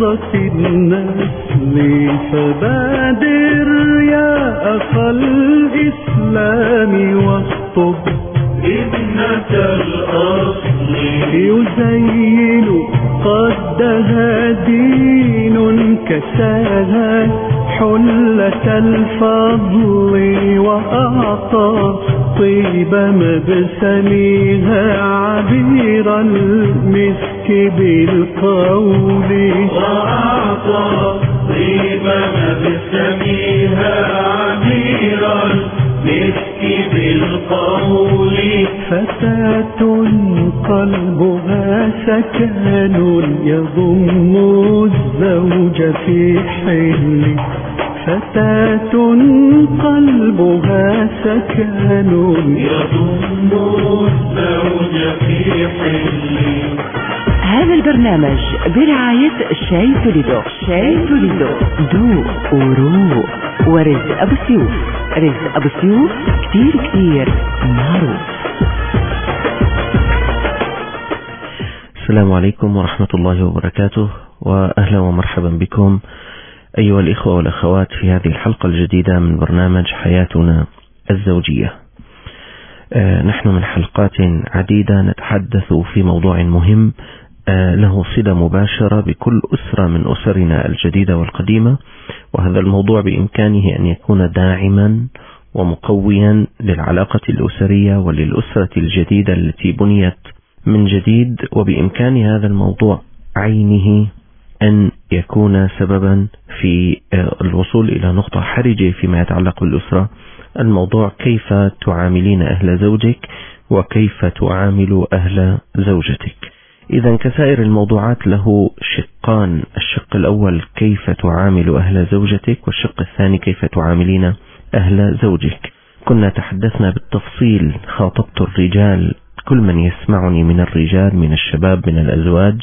كثرة النسل فبادر يا أخا الإسلام واخطب ابنة الأصل يزين قدها دين كساها حلة الفضل وأعطى طيب مبسمها عبير المسك بالقول وأعطى طيب مبسمها عبير المسك بالقول فتاة قلبها سكن يضم الزوج في حل فتاة قلبها سكن يضم الزوج في حل. هذا البرنامج برعاية شاي توليدو. شاي توليدو ذوق وروق ورزق أبو سيوف. رزق أبو سيوف كتير كتير معروف. السلام عليكم ورحمة الله وبركاته، وأهلا ومرحبا بكم أيها الإخوة والأخوات في هذه الحلقة الجديدة من برنامج حياتنا الزوجية. نحن من حلقات عديدة نتحدث في موضوع مهم له صلة مباشرة بكل أسرة من أسرنا الجديدة والقديمة، وهذا الموضوع بإمكانه أن يكون داعما ومقويا للعلاقة الأسرية وللأسرة الجديدة التي بنيت من جديد، وبإمكان هذا الموضوع عينه أن يكون سببا في الوصول إلى نقطة حرجة فيما يتعلق بالأسرة. الموضوع كيف تعاملين أهل زوجك وكيف تعامل أهل زوجتك. إذا كسائر الموضوعات له شقان، الشق الأول كيف تعامل أهل زوجتك، والشق الثاني كيف تعاملين أهل زوجك. كنا تحدثنا بالتفصيل، خاطبت الرجال، كل من يسمعني من الرجال من الشباب من الأزواج،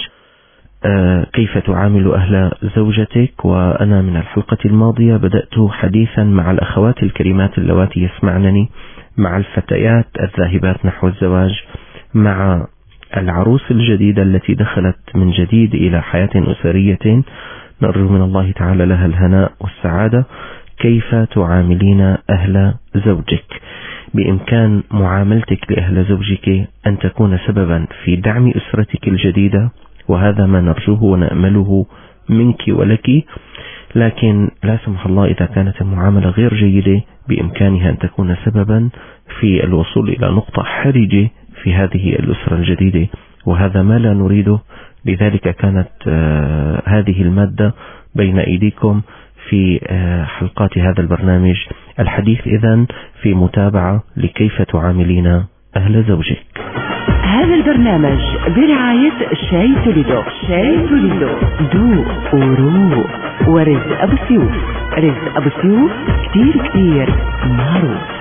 كيف تعامل أهل زوجتك. وأنا من الحلقة الماضية بدأت حديثا مع الأخوات الكريمات اللواتي يسمعنني، مع الفتيات الذاهبات نحو الزواج، مع العروس الجديدة التي دخلت من جديد إلى حياة أسرية نرجو من الله تعالى لها الهناء والسعادة. كيف تعاملين أهل زوجك؟ بإمكان معاملتك لأهل زوجك أن تكون سببا في دعم أسرتك الجديدة، وهذا ما نرجوه ونأمله منك ولك. لكن لا سمح الله إذا كانت المعاملة غير جيدة بإمكانها أن تكون سببا في الوصول إلى نقطة حرجة في هذه الأسرة الجديدة، وهذا ما لا نريده. لذلك كانت هذه المادة بين أيديكم في حلقات هذا البرنامج. الحديث إذن في متابعة لكيف تعاملين أهل زوجك. هذا البرنامج برعاية شاي توليدو. شاي توليدو ذوق وروق ورزق أبو سيوف. رزق أبو سيوف كتير كتير معروف.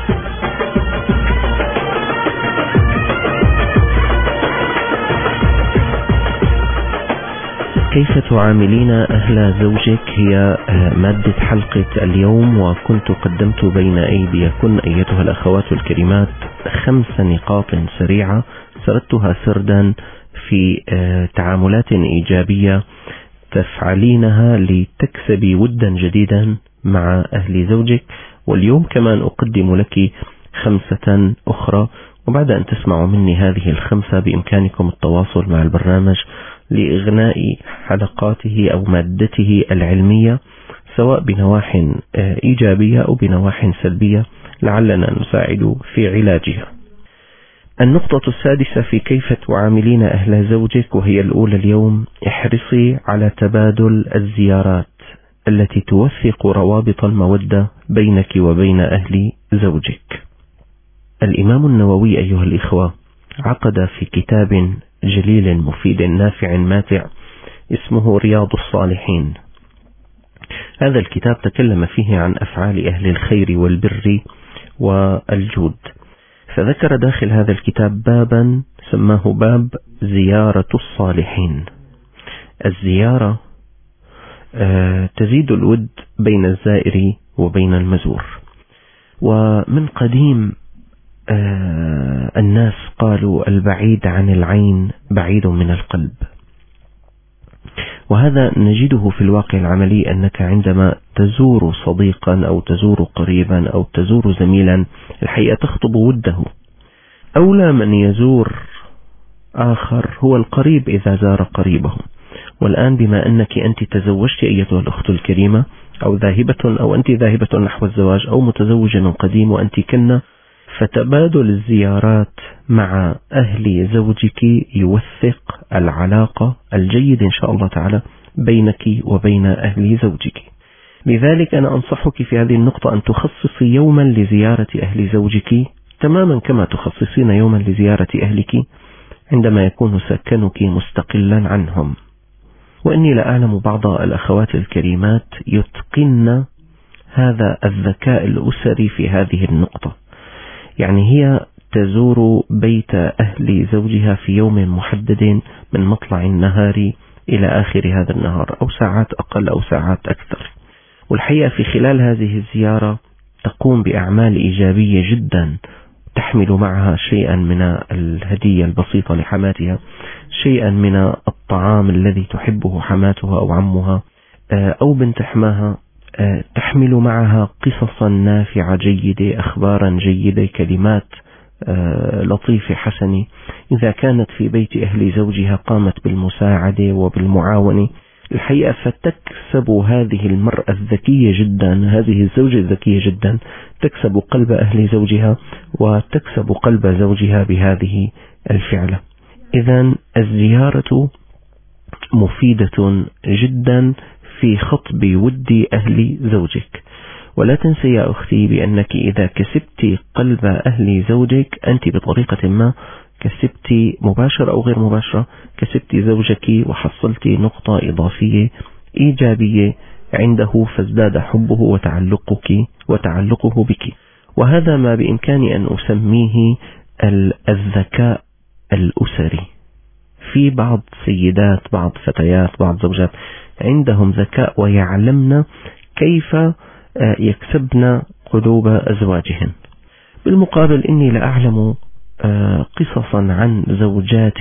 كيف تعاملين أهل زوجك هي مادة حلقة اليوم، وكنت قدمت بين أيديكن أيتها الأخوات الكريمات 5 نقاط سريعة سردتها سردا في تعاملات إيجابية تفعلينها لتكسبي ودا جديدا مع أهل زوجك. واليوم كمان أقدم لك 5 أخرى، وبعد أن تسمعوا مني هذه ال5 بإمكانكم التواصل مع البرنامج لإغناء حلقاته أو مادته العلمية، سواء بنواح إيجابية أو بنواح سلبية، لعلنا نساعد في علاجها. النقطة السادسة في كيف تعاملين أهل زوجك، وهي الأولى اليوم: احرصي على تبادل الزيارات التي توثق روابط المودة بينك وبين أهل زوجك. الإمام النووي أيها الإخوة عقد في كتاب جليل مفيد نافع ماتع اسمه رياض الصالحين. هذا الكتاب تكلم فيه عن أفعال أهل الخير والبر والجود، فذكر داخل هذا الكتاب بابا سماه باب زيارة الصالحين. الزيارة تزيد الود بين الزائر وبين المزور، ومن قديم الناس قالوا البعيد عن العين بعيد من القلب، وهذا نجده في الواقع العملي، أنك عندما تزور صديقا أو تزور قريبا أو تزور زميلا الحقيقة تخطب وده. أولى من يزور آخر هو القريب إذا زار قريبه. والآن بما أنك أنت تزوجت أيتها الأخت الكريمة، أو أنت ذاهبة نحو الزواج، أو متزوجة من قديم وأنت كنة، فتبادل الزيارات مع أهل زوجك يوثق العلاقة الجيدة إن شاء الله تعالى بينك وبين أهل زوجك. لذلك أنا أنصحك في هذه النقطة أن تخصصي يوما لزيارة أهل زوجك، تماما كما تخصصين يوما لزيارة أهلك عندما يكون سكنك مستقلا عنهم. وإني لا أعلم بعض الأخوات الكريمات يتقن هذا الذكاء الأسري في هذه النقطة، يعني هي تزور بيت أهل زوجها في يوم محدد من مطلع النهار إلى آخر هذا النهار، أو ساعات أقل أو ساعات أكثر. والحقيقة في خلال هذه الزيارة تقوم بأعمال إيجابية جدا، تحمل معها شيئا من الهدية البسيطة لحماتها، شيئا من الطعام الذي تحبه حماتها أو عمها أو بنت حماها، تحمل معها قصصا نافعة جيدة، أخبارا جيدة، كلمات لطيفة حسنة. إذا كانت في بيت أهل زوجها قامت بالمساعدة وبالمعاونة الحقيقة، فتكسب هذه المرأة الذكية جدا، هذه الزوجة الذكية جدا، تكسب قلب أهل زوجها وتكسب قلب زوجها بهذه الفعلة. إذن الزيارة مفيدة جدا في خطب ود أهل زوجك. ولا تنسي يا أختي بأنك إذا كسبت قلب أهل زوجك أنت بطريقة ما كسبت مباشرة أو غير مباشرة، كسبت زوجك وحصلت نقطة إضافية إيجابية عنده، فازداد حبه وتعلقه بك. وهذا ما بإمكاني أن أسميه الذكاء الأسري. في بعض سيدات، بعض فتيات، بعض زوجات عندهم ذكاء ويعلمن كيف يكسبن قلوب أزواجهن. بالمقابل إني لأعلم قصصا عن زوجات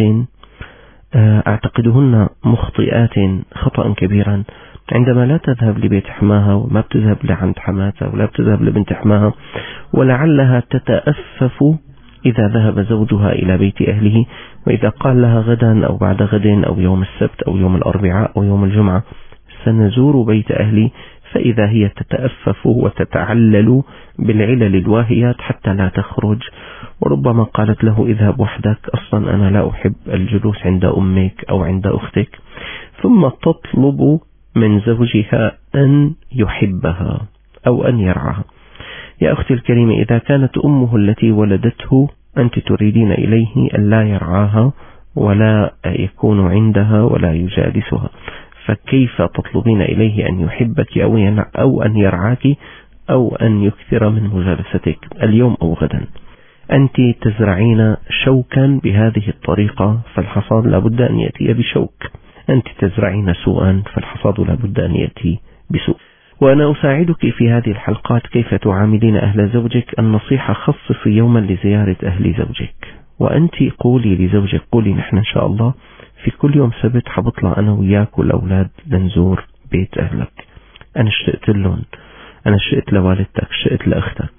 أعتقدهن مخطئات خطأ كبيرا، عندما لا تذهب لبيت حماها وما بتذهب لعند حماتها ولا بتذهب لبنت حماها، ولعلها تتأفف إذا ذهب زوجها إلى بيت أهله، وإذا قال لها غدا أو بعد غد أو يوم السبت أو يوم الأربعاء أو يوم الجمعة سنزور بيت أهلي، فإذا هي تتأفف وتتعلل بالعلل الواهيات حتى لا تخرج. وربما قالت له اذهب وحدك، أصلا أنا لا أحب الجلوس عند أمك أو عند أختك، ثم تطلب من زوجها أن يحبها أو أن يرعاها. يا أختي الكريمة، إذا كانت أمه التي ولدته أنت تريدين إليه أن لا يرعاها ولا يكون عندها ولا يجالسها، فكيف تطلبين إليه أن يحبك أو أن يرعاك أو أن يكثر من مجالستك اليوم أو غدا؟ أنت تزرعين شوكا بهذه الطريقة، فالحصاد لابد أن يأتي بشوك. أنت تزرعين سوءا، فالحصاد لابد أن يأتي بسوء. وأنا أساعدك في هذه الحلقات كيف تعاملين أهل زوجك. النصيحة: خصصي يوما لزيارة أهل زوجك، وأنت قولي لزوجك، قولي نحن إن شاء الله في كل يوم سبت حبطلع أنا وياك والأولاد لنزور بيت أهلك. أنا اشتقت لهم، أنا اشتقت لوالدتك، اشتقت لأختك.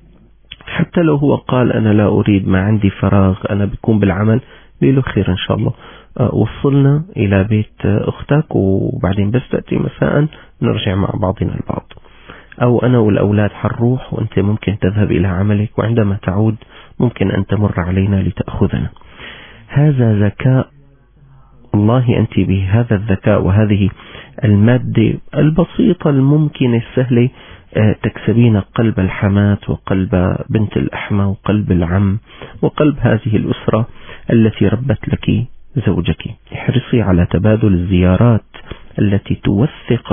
حتى لو هو قال أنا لا أريد، ما عندي فراغ، أنا بكون بالعمل، ليله خير إن شاء الله، وصلنا إلى بيت أختك وبعدين بس تأتي مساء نرجع مع بعضنا البعض، أو أنا والأولاد حنروح وأنت ممكن تذهب إلى عملك، وعندما تعود ممكن أن تمر علينا لتأخذنا. هذا ذكاء. والله أنت بهذا الذكاء وهذه المادة البسيطة الممكنة السهلة تكسبين قلب الحمات وقلب بنت الأحمى وقلب العم وقلب هذه الأسرة التي ربت لك زوجك. احرصي على تبادل الزيارات التي توثق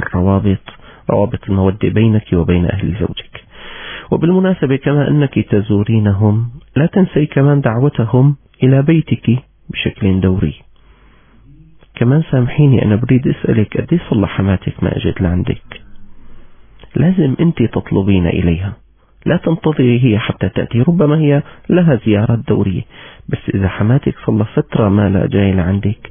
روابط المودة بينك وبين أهل زوجك. وبالمناسبة كما أنك تزورينهم لا تنسي كمان دعوتهم إلى بيتك بشكل دوري. كمان سامحيني أنا بريد أسألك، قد ايه صلى حماتك ما أجت لعندك؟ لازم أنت تطلبين إليها، لا تنتظري هي حتى تأتي. ربما هي لها زيارات دورية، بس إذا حماتك صلى فترة ما لا جاي لعندك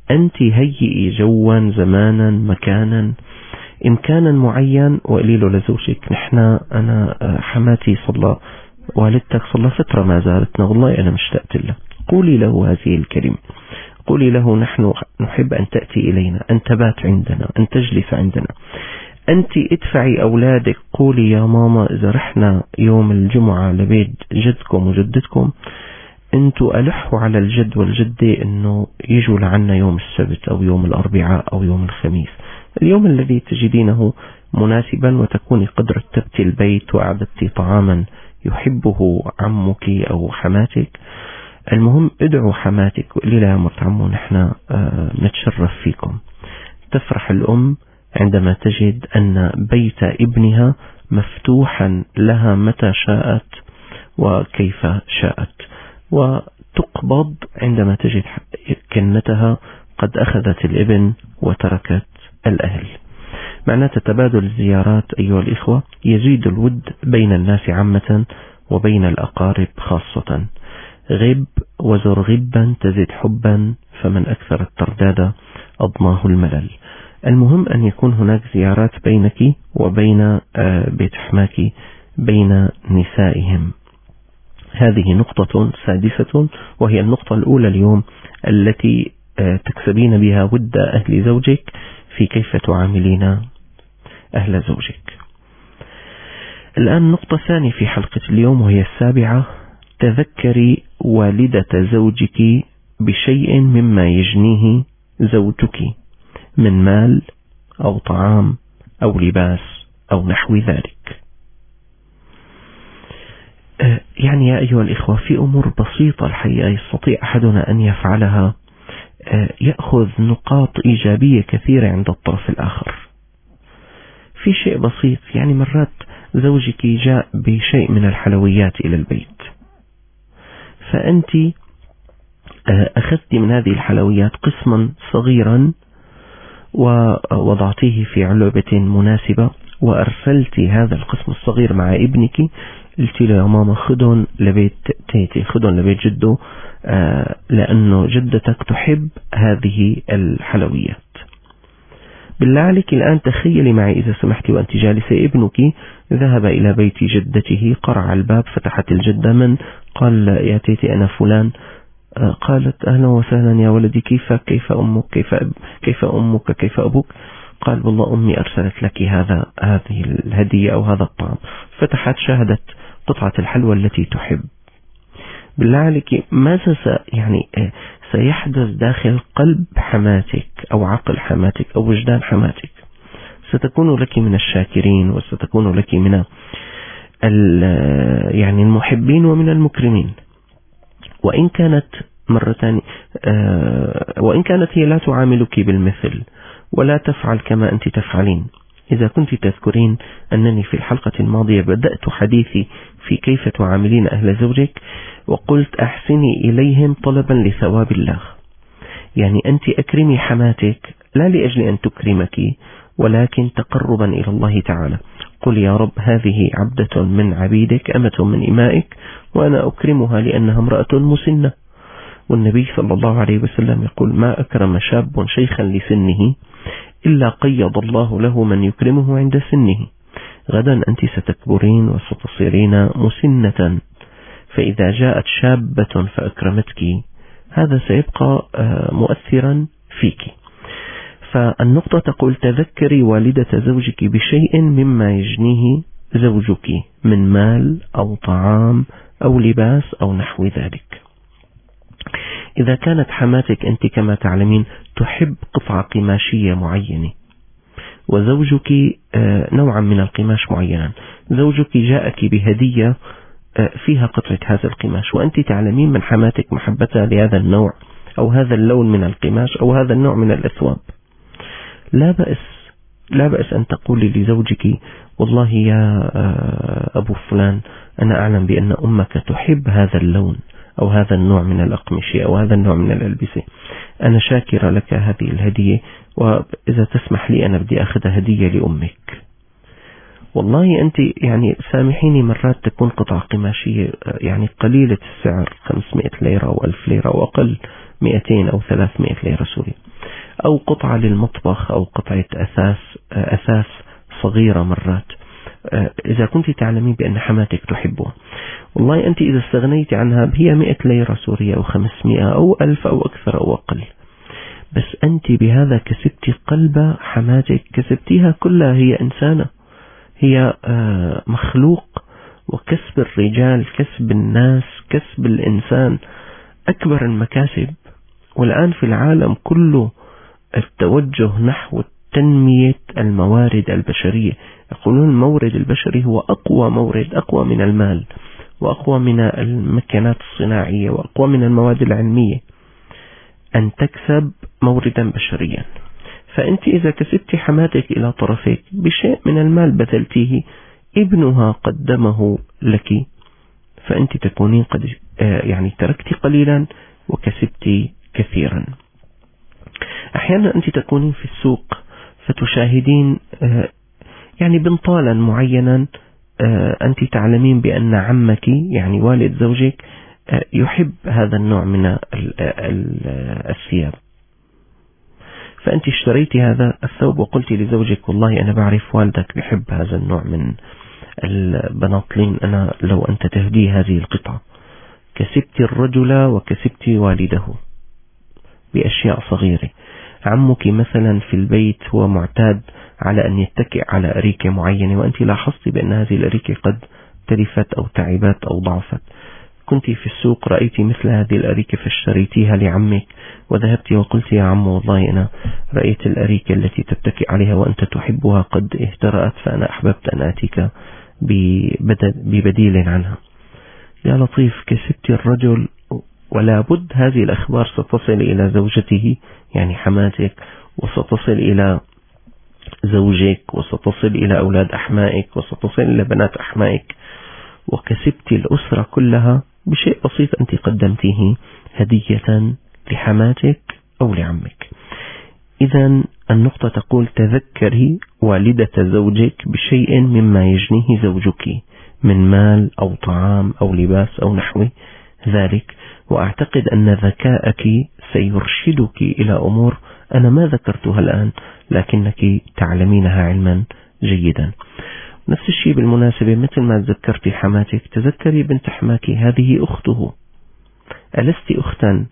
أنت هيئي جوا زمانا مكانا إمكانا معين وقولي له لزوجك أنا حماتي والدتك صلى فترة ما زارتنا، والله أنا مشتقت له. قولي له هذه الكلمة، قولي له نحن نحب أن تأتي إلينا، أن تبات عندنا، أن تجلس عندنا. أنت ادفعي أولادك، قولي يا ماما إذا رحنا يوم الجمعة لبيت جدكم وجدتكم أنتوا ألحوا على الجد والجدة أنه يجوا لعنا يوم السبت أو يوم الأربعاء أو يوم الخميس، اليوم الذي تجدينه مناسبا، وتكوني قد رتبت البيت وأعددت طعاما يحبه عمك أو حماتك. المهم ادعوا حماتك وقولي لها مرت عمو نحن نتشرف فيكم. تفرح الأم عندما تجد أن بيت ابنها مفتوحا لها متى شاءت وكيف شاءت، وتقبض عندما تجد كنتها قد أخذت الابن وتركت الأهل. معناه تبادل الزيارات أيها الإخوة يزيد الود بين الناس عامة وبين الأقارب خاصة. غب وزر غبا تزد حبا، فمن أكثر الترداد أضناه الملل. المهم أن يكون هناك زيارات بينك وبين بيت حماك، بين نسائهم. هذه نقطة سادسة، وهي النقطة الأولى اليوم التي تكسبين بها ود أهل زوجك في كيف تعاملين أهل زوجك. الآن نقطة ثانية في حلقة اليوم وهي السابعة: تذكري والدة زوجك بشيء مما يجنيه زوجك من مال أو طعام أو لباس أو نحو ذلك. يعني يا أيها الإخوة في أمور بسيطة الحقيقة يستطيع أحدنا أن يفعلها يأخذ نقاط إيجابية كثيرة عند الطرف الآخر. في شيء بسيط، يعني مرات زوجك جاء بشيء من الحلويات إلى البيت، فأنت أخذت من هذه الحلويات قسما صغيرا ووضعتيه في علبة مناسبة، وأرسلت هذا القسم الصغير مع ابنك، قلت له يا ماما خذن لبيت تيتي، خذن لبيت جده، لأنه جدتك تحب هذه الحلويات. بالله عليك الآن تخيلي معي إذا سمحتي وأنت جالسة ابنك ذهب إلى بيت جدته، قرع الباب، فتحت الجدة، من قال يا تيتي أنا فلان. قالت أهلا وسهلا يا ولدي، كيف أمك، كيف أمك، كيف أبوك؟ قال والله أمي أرسلت لك هذه الهدية أو هذا الطعام. فتحت شاهدت قطعة الحلوى التي تحب. بالله عليك ماذا سيحدث داخل قلب حماتك أو عقل حماتك أو وجدان حماتك؟ ستكون لك من الشاكرين، وستكون لك من المحبين ومن المكرمين. وإن كانت وإن كانت هي لا تعاملك بالمثل ولا تفعل كما أنت تفعلين. إذا كنت تذكرين أنني في الحلقة الماضية بدأت حديثي في كيف تعاملين أهل زوجك، وقلت أحسني إليهم طلبا لثواب الله. يعني أنت أكرمي حماتك لا لأجل أن تكرمك، ولكن تقربا إلى الله تعالى. قل يا رب هذه عبدة من عبيدك، أمة من إمائك، وأنا أكرمها لأنها امرأة مسنة. والنبي صلى الله عليه وسلم يقول ما أكرم شاب شيخا لسنه إلا قيض الله له من يكرمه عند سنه. غدا أنت ستكبرين وستصيرين مسنة، فإذا جاءت شابة فأكرمتك هذا سيبقى مؤثرا فيك. فالنقطة تقول تذكري والدة زوجك بشيء مما يجنيه زوجك من مال أو طعام أو لباس أو نحو ذلك. إذا كانت حماتك أنت كما تعلمين تحب قطعة قماشية معينة، وزوجك نوعا من القماش معينا، زوجك جاءك بهدية فيها قطعة هذا القماش، وأنت تعلمين من حماتك محبتها لهذا النوع أو هذا اللون من القماش أو هذا النوع من الأثواب، لا بأس أن تقولي لزوجك والله يا أبو فلان أنا أعلم بأن أمك تحب هذا اللون أو هذا النوع من الأقمشة أو هذا النوع من الألبسة، أنا شاكرة لك هذه الهدية، وإذا تسمح لي أنا بدي أخذها هدية لأمك. والله أنت سامحيني مرات تكون قطعة قماشية قليلة السعر 500 ليرة أو 1000 ليرة أو أقل 200 أو 300 ليرة سورية، أو قطعة للمطبخ أو قطعة أثاث صغيرة مرات. إذا كنت تعلمين بأن حماتك تحبها، والله أنت إذا استغنيت عنها هي 100 ليرة سورية أو 500 أو 1000 أو أكثر أو أقل، بس أنت بهذا كسبتي قلب حماتك، كسبتيها كلها. هي إنسانة، هي مخلوق، وكسب الرجال، كسب الناس، كسب الإنسان أكبر المكاسب. والآن في العالم كله التوجه نحو تنمية الموارد البشرية. يقولون المورد البشري هو أقوى مورد، أقوى من المال وأقوى من المكنات الصناعية وأقوى من المواد العلمية، أن تكسب موردا بشريا. فأنت إذا كسبت حماتك إلى طرفك بشيء من المال بذلتيه، ابنها قدمه لك، فأنت تكونين قد يعني تركت قليلا وكسبت كثيرا. أحيانا أنت تكونين في السوق فتشاهدين يعني بنطالا معينا، أنت تعلمين بأن عمك يعني والد زوجك يحب هذا النوع من الثياب، فأنت اشتريتي هذا الثوب وقلت لزوجك والله أنا بعرف والدك يحب هذا النوع من البناطلين، أنا لو أنت تهدي هذه القطعة. كسبت الرجل وكسبت والده بأشياء صغيرة. عمك مثلا في البيت هو معتاد على أن يتكئ على أريكة معينة، وأنت لاحظت بأن هذه الأريكة قد تلفت أو تعبت أو ضعفت، كنت في السوق رأيت مثل هذه الأريكة فاشتريتيها لعمك، وذهبت وقلت يا عم والله أنا رأيت الأريكة التي تتكئ عليها وأنت تحبها قد اهترأت، فأنا أحببت أن آتيك ببديل عنها. يا لطيف، كسبت الرجل، ولا بد هذه الأخبار ستصل إلى زوجته يعني حماتك، وستصل إلى زوجك، وستصل إلى أولاد أحمائك، وستصل إلى بنات أحمائك، وكسبت الأسرة كلها بشيء بسيط أنت قدمتيه هدية لحماتك أو لعمك. إذا النقطة تقول تذكري والدة زوجك بشيء مما يجنيه زوجك من مال أو طعام أو لباس أو نحو ذلك، وأعتقد أن ذكاءك سيرشدك إلى أمور أنا ما ذكرتها الآن لكنك تعلمينها علما جيدا. نفس الشيء بالمناسبة، مثل ما تذكرتي حماتك تذكري بنت حماك، هذه أخته. ألست أختا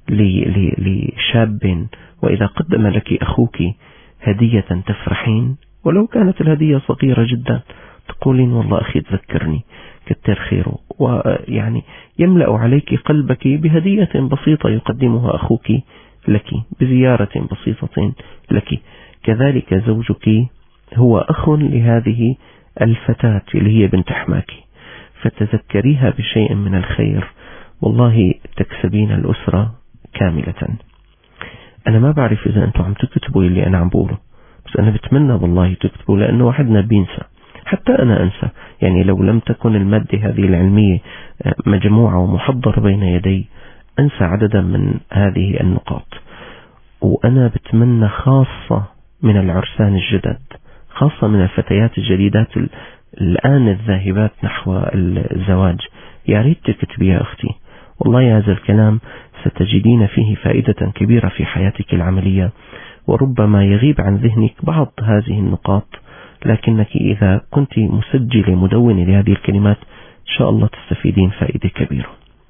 لشاب وإذا قدم لك أخوك هدية تفرحين، ولو كانت الهدية صغيرة جدا تقولين والله أخي تذكرني كتر خيره، ويعني يملأ عليك قلبك بهدية بسيطة يقدمها أخوك لك، بزيارة بسيطة لك. كذلك زوجك هو أخ لهذه الفتاة اللي هي بنت حماك، فتذكريها بشيء من الخير، والله تكسبين الأسرة كاملة. أنا ما بعرف إذا أنتم عم تكتبوا اللي أنا عم بقوله، بس أنا بتمنى والله تكتبوا، لأنه واحدنا بينسى، حتى أنا أنسى. يعني لو لم تكن المادة هذه العلمية مجموعة ومحضرة بين يدي أنسى عددا من هذه النقاط. وأنا بتمنى خاصة من العرسان الجدد، خاصة من الفتيات الجديدات الآن الذاهبات نحو الزواج، يا ريت تكتبي يا أختي، والله هذا الكلام ستجدين فيه فائدة كبيرة في حياتك العملية، وربما يغيب عن ذهنك بعض هذه النقاط، لكنك إذا كنت مسجلة مدونة لهذه الكلمات إن شاء الله تستفيدين فائدة كبيرة.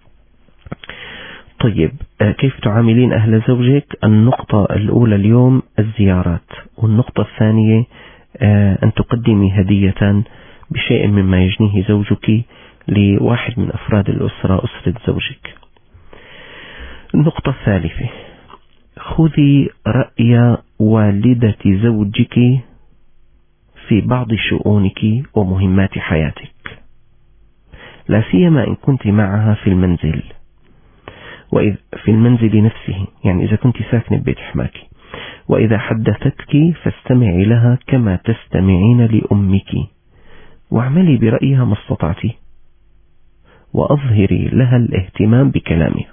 طيب، كيف تعاملين أهل زوجك؟ النقطة الأولى اليوم الزيارات، والنقطة الثانية أن تقدمي هدية بشيء مما يجنيه زوجك لواحد من أفراد الأسرة، أسرة زوجك. النقطة الثالثة، خذي رأي والدة زوجك في بعض شؤونك ومهمات حياتك، لا سيما إن كنت معها في المنزل، وإذ في المنزل نفسه، يعني إذا كنت ساكنة ببيت حماك، وإذا حدثتك فاستمعي لها كما تستمعين لأمك، واعملي برأيها ما استطعتي، وأظهري لها الاهتمام بكلامها.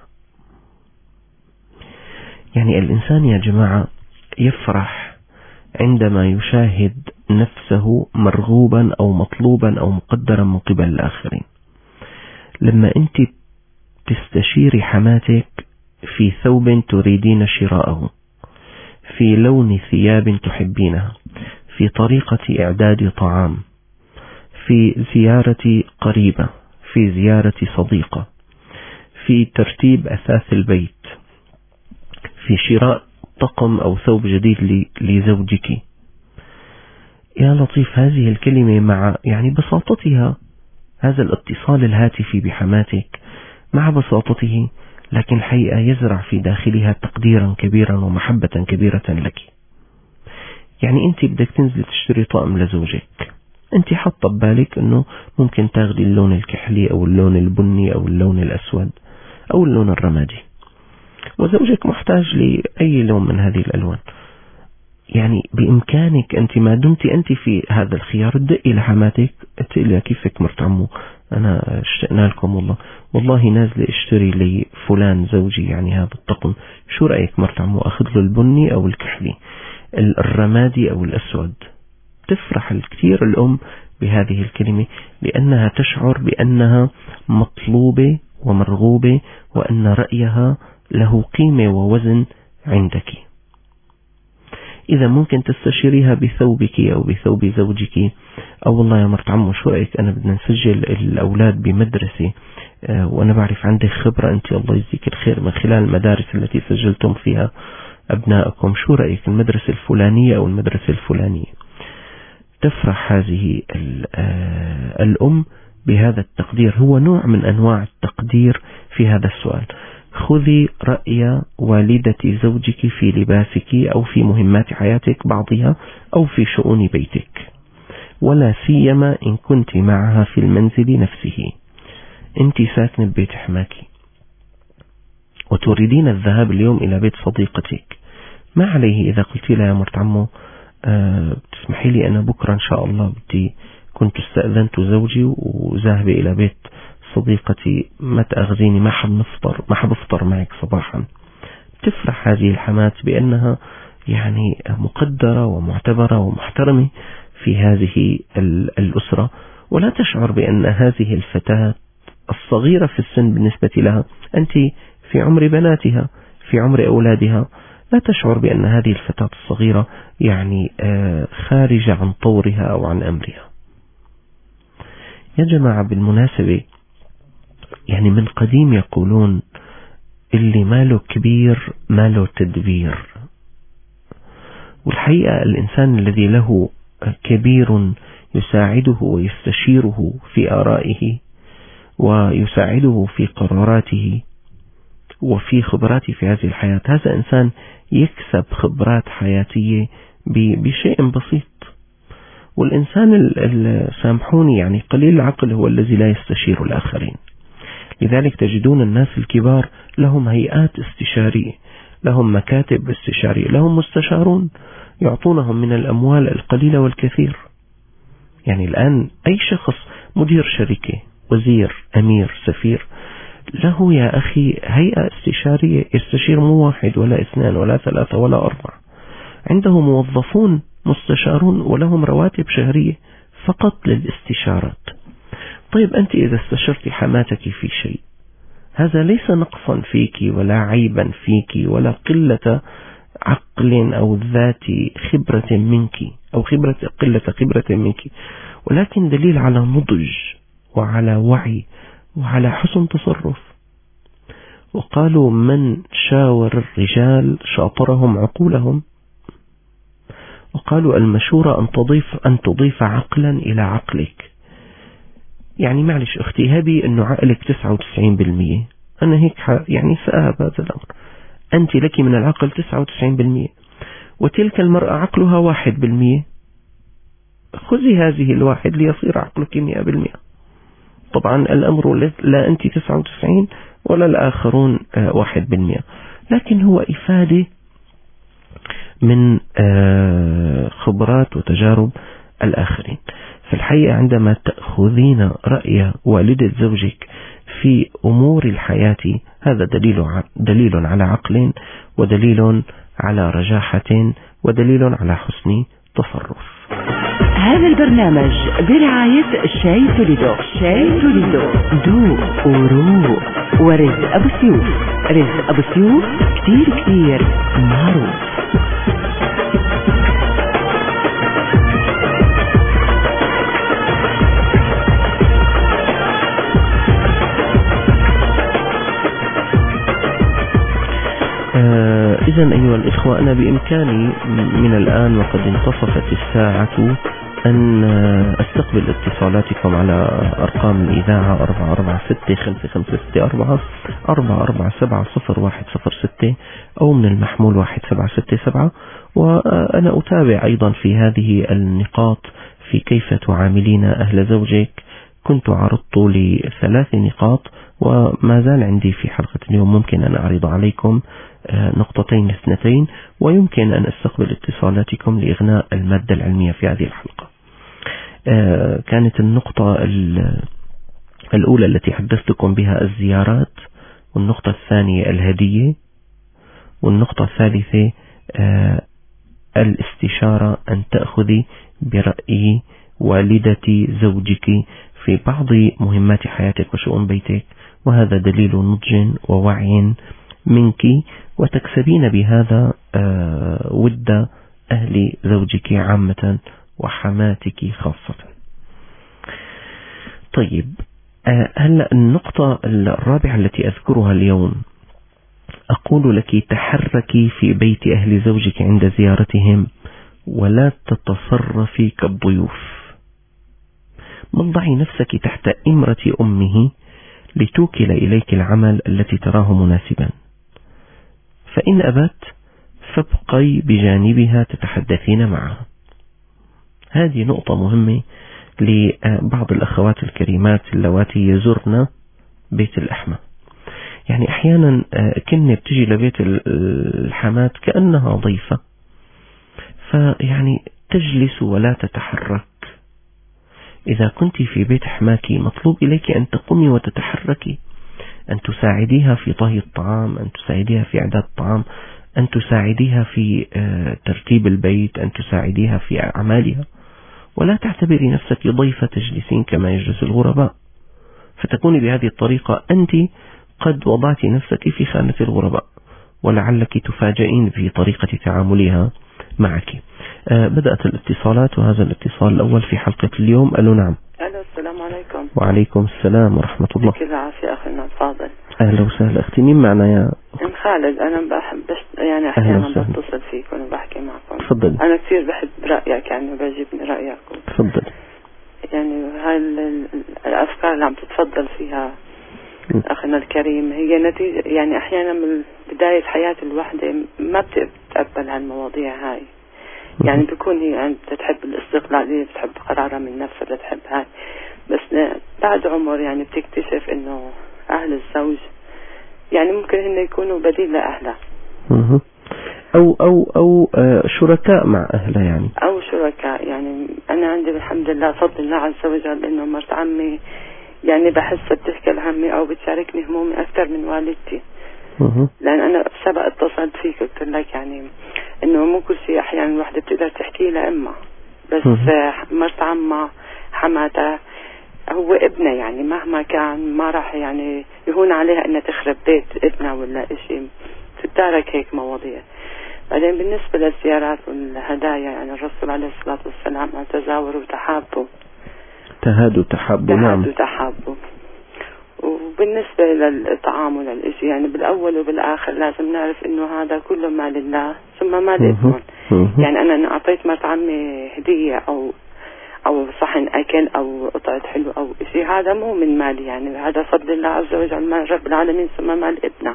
يعني الإنسان يا جماعة يفرح عندما يشاهد نفسه مرغوبا أو مطلوبا أو مقدرا من قبل الآخرين. لما أنت تستشيري حماتك في ثوب تريدين شراءه، في لون ثياب تحبينها، في طريقة إعداد طعام، في زيارة قريبة، في زيارة صديقة، في ترتيب أثاث البيت، في شراء طقم أو ثوب جديد لزوجك. يا لطيف، هذه الكلمة مع يعني بساطتها، هذا الاتصال الهاتفي بحماتك مع بساطته، لكن الحقيقة يزرع في داخلها تقديرا كبيرا ومحبة كبيرة لك. يعني أنت بدك تنزل تشتري طقم لزوجك، أنت حاطة ببالك أنه ممكن تاخدي اللون الكحلي أو اللون البني أو اللون الأسود أو اللون الرمادي، وزوجك محتاج لأي لون من هذه الألوان. يعني بإمكانك أنت ما دمت أنت في هذا الخيار تدقي لحماتك، تقلي كيفك مرت عمو، أنا اشتقنا لكم والله نازلة اشتري لي فلان زوجي يعني هذا الطقم، شو رأيك مرت عمو أخذ له البني أو الكحلي، الرمادي أو الأسود؟ تفرح الكثير الأم بهذه الكلمة، لأنها تشعر بأنها مطلوبة ومرغوبة، وأن رأيها له قيمة ووزن عندك. إذا ممكن تستشيريها بثوبك أو بثوب زوجك، أو والله يا مرت عمو شو رأيك أنا بدنا نسجل الأولاد بمدرسة، وأنا بعرف عندك خبرة أنت الله يجزيك الخير من خلال المدارس التي سجلتم فيها أبنائكم، شو رأيك المدرسة الفلانية أو المدرسة الفلانية؟ تفرح هذه الأم بهذا التقدير، هو نوع من أنواع التقدير في هذا السؤال. خذي رأي والدة زوجك في لباسك أو في مهمات حياتك بعضها أو في شؤون بيتك، ولا سيما إن كنت معها في المنزل نفسه. أنت ساكنة ببيت حماكي وتريدين الذهاب اليوم إلى بيت صديقتك، ما عليه إذا قلت لها يا مرت عمو بتسمحي لي أنا بكرة إن شاء الله كنت استأذنت زوجي وذاهبة إلى بيت صديقتي، ما تأخذيني، ما حب أفطر معك صباحا. تفرح هذه الحمات بأنها يعني مقدرة ومعتبرة ومحترمة في هذه الأسرة، ولا تشعر بأن هذه الفتاة الصغيرة في السن بالنسبة لها، أنت في عمر بناتها في عمر أولادها، لا تشعر بأن هذه الفتاة الصغيرة يعني خارجة عن طورها أو عن أمرها. يا جماعة بالمناسبة، يعني من قديم يقولون اللي ماله كبير ماله تدبير، والحقيقة الإنسان الذي له كبير يساعده ويستشيره في آرائه ويساعده في قراراته وفي خبراته في هذه الحياة، هذا إنسان يكسب خبرات حياتية بشيء بسيط. والإنسان سامحوني يعني قليل العقل هو الذي لا يستشير الآخرين. لذلك تجدون الناس الكبار لهم هيئات استشارية، لهم مكاتب استشارية، لهم مستشارون يعطونهم من الأموال القليلة والكثير. يعني الآن أي شخص مدير شركة، وزير، أمير، سفير، له يا أخي هيئة استشارية يستشير مو واحد ولا اثنان ولا ثلاثة ولا أربعة، عنده موظفون مستشارون ولهم رواتب شهرية فقط للاستشارات. طيب أنت إذا استشرت حماتك في شيء، هذا ليس نقصا فيك ولا عيبا فيك ولا قلة عقل أو ذات خبرة منك أو قلة خبرة منك، ولكن دليل على نضج وعلى وعي وعلى حسن تصرف. وقالوا من شاور الرجال شاطرهم عقولهم، وقالوا المشورة أن تضيف عقلا إلى عقلك. يعني معلش أختي، هبي أنه عقلك 99%، أنا هيك يعني سأهب هذا الأمر، أنت لك من العقل 99%، وتلك المرأة عقلها 1%، خذي هذه الواحد ليصير عقلك 100%. طبعا الأمر لا أنت 99 ولا الآخرون 1%، لكن هو إفادة من خبرات وتجارب الآخرين. في الحقيقة عندما تأخذين رأي والدة زوجك في أمور الحياة، هذا دليل على عقل، ودليل على رجاحة، ودليل على حسن تصرف. هذا البرنامج برعاية شاي توليدو. شاي توليدو ذوق وروق. ورزق أبو سيوف. رزق أبو سيوف كتير معروف. إذن أيها الإخوة، أنا بإمكاني من الآن وقد انتصفت الساعة أن أستقبل اتصالاتكم على أرقام الإذاعة 446-5564 447-0106 أو من المحمول 1767. وأنا أتابع أيضا في هذه النقاط في كيف تعاملين أهل زوجك. كنت عرضت ل3 نقاط وما زال عندي في حلقة اليوم ممكن أن أعرض عليكم 2 ويمكن أن أستقبل اتصالاتكم لإغناء المادة العلمية في هذه الحلقة. كانت النقطة الأولى التي حدثتكم بها الزيارات، والنقطة الثانية الهدية، والنقطة الثالثة الاستشارة، أن تأخذي برأي والدة زوجك في بعض مهمات حياتك وشؤون بيتك، وهذا دليل نضج ووعي منك، وتكسبين بهذا ود أهل زوجك عامة وحماتك خاصة. طيب، هلأ النقطة الرابعة التي أذكرها اليوم، أقول لك تحركي في بيت أهل زوجك عند زيارتهم ولا تتصرفي كالضيوف. ضعي نفسك تحت إمرة أمه لتوكل إليك العمل التي تراه مناسبا، فإن أبت فابقي بجانبها تتحدثين معها. هذه نقطة مهمة لبعض الأخوات الكريمات اللواتي يزرن بيت الأحمى. يعني أحيانا كنا بتجي لبيت الحمات كأنها ضيفة، فيعني تجلس ولا تتحرك. إذا كنت في بيت حماك مطلوب إليك أن تقومي وتتحركي، أن تساعديها في طهي الطعام، أن تساعديها في إعداد الطعام، أن تساعديها في ترتيب البيت، أن تساعديها في أعمالها، ولا تعتبري نفسك ضيفة تجلسين كما يجلس الغرباء، فتكوني بهذه الطريقة أنت قد وضعت نفسك في خانة الغرباء، ولعلك تفاجئين في طريقة تعاملها معك. بدأت الاتصالات، وهذا الاتصال الأول في حلقة اليوم. ألو نعم. ألو، السلام عليكم. وعليكم السلام ورحمة الله. كيف العافية أخينا الفاضل؟ أهلا وسهلا أختي، مين معنا يا أم خالد؟ أنا بحب يعني أحيانا بتصل فيكم وبحكي معكم. تفضل. أنا كثير بحب رأيك، يعني بيعجبني رأيكم. تفضل. يعني هاي الأفكار اللي عم تتفضل فيها أخينا الكريم هي نتيجة، يعني أحيانا من بداية حياة الوحدة ما بتتقبل هالمواضيع هاي. يعني بيكون هي أنت تحب الاستقلالية، بتحب قرارها من نفسها، بتحب هاي، بس بعد عمر يعني بتكتشف إنه أهل الزوج يعني ممكن إنه يكونوا بديل لأهلها، أو شركاء مع أهلها، يعني أو شركاء. يعني أنا عندي الحمد لله فضل الله عز وجل إنه مرت عمي يعني بحسها بتحكي همي أو بتشاركني همومي أكثر من والدتي. لأن أنا سبق اتصلت فيك قلت لك يعني إنه مو كل شيء أحيانا الواحدة بتقدر تحكي لأمها، بس مرت عمها حماتها هو ابنها، يعني مهما كان ما راح يعني يهون عليها إنها تخرب بيت ابنها ولا إشي، تتارك هيك مواضيع. بعدين بالنسبة للزيارات والهدايا، يعني الرسول عليه الصلاة والسلام تزاوروا وتحابوا، تهادوا تحابوا. نعم، تحابوا. وبالنسبة للطعام وللإشي يعني بالأول وبالآخر لازم نعرف إنه هذا كله مال الله ثم مال ابنهم. يعني أنا أعطيت مرت عمي هدية أو صحن أكل أو قطعة حلو أو إشي، هذا مو من مالي، يعني هذا فضل الله عز وجل مال رب العالمين ثم مال ابنه.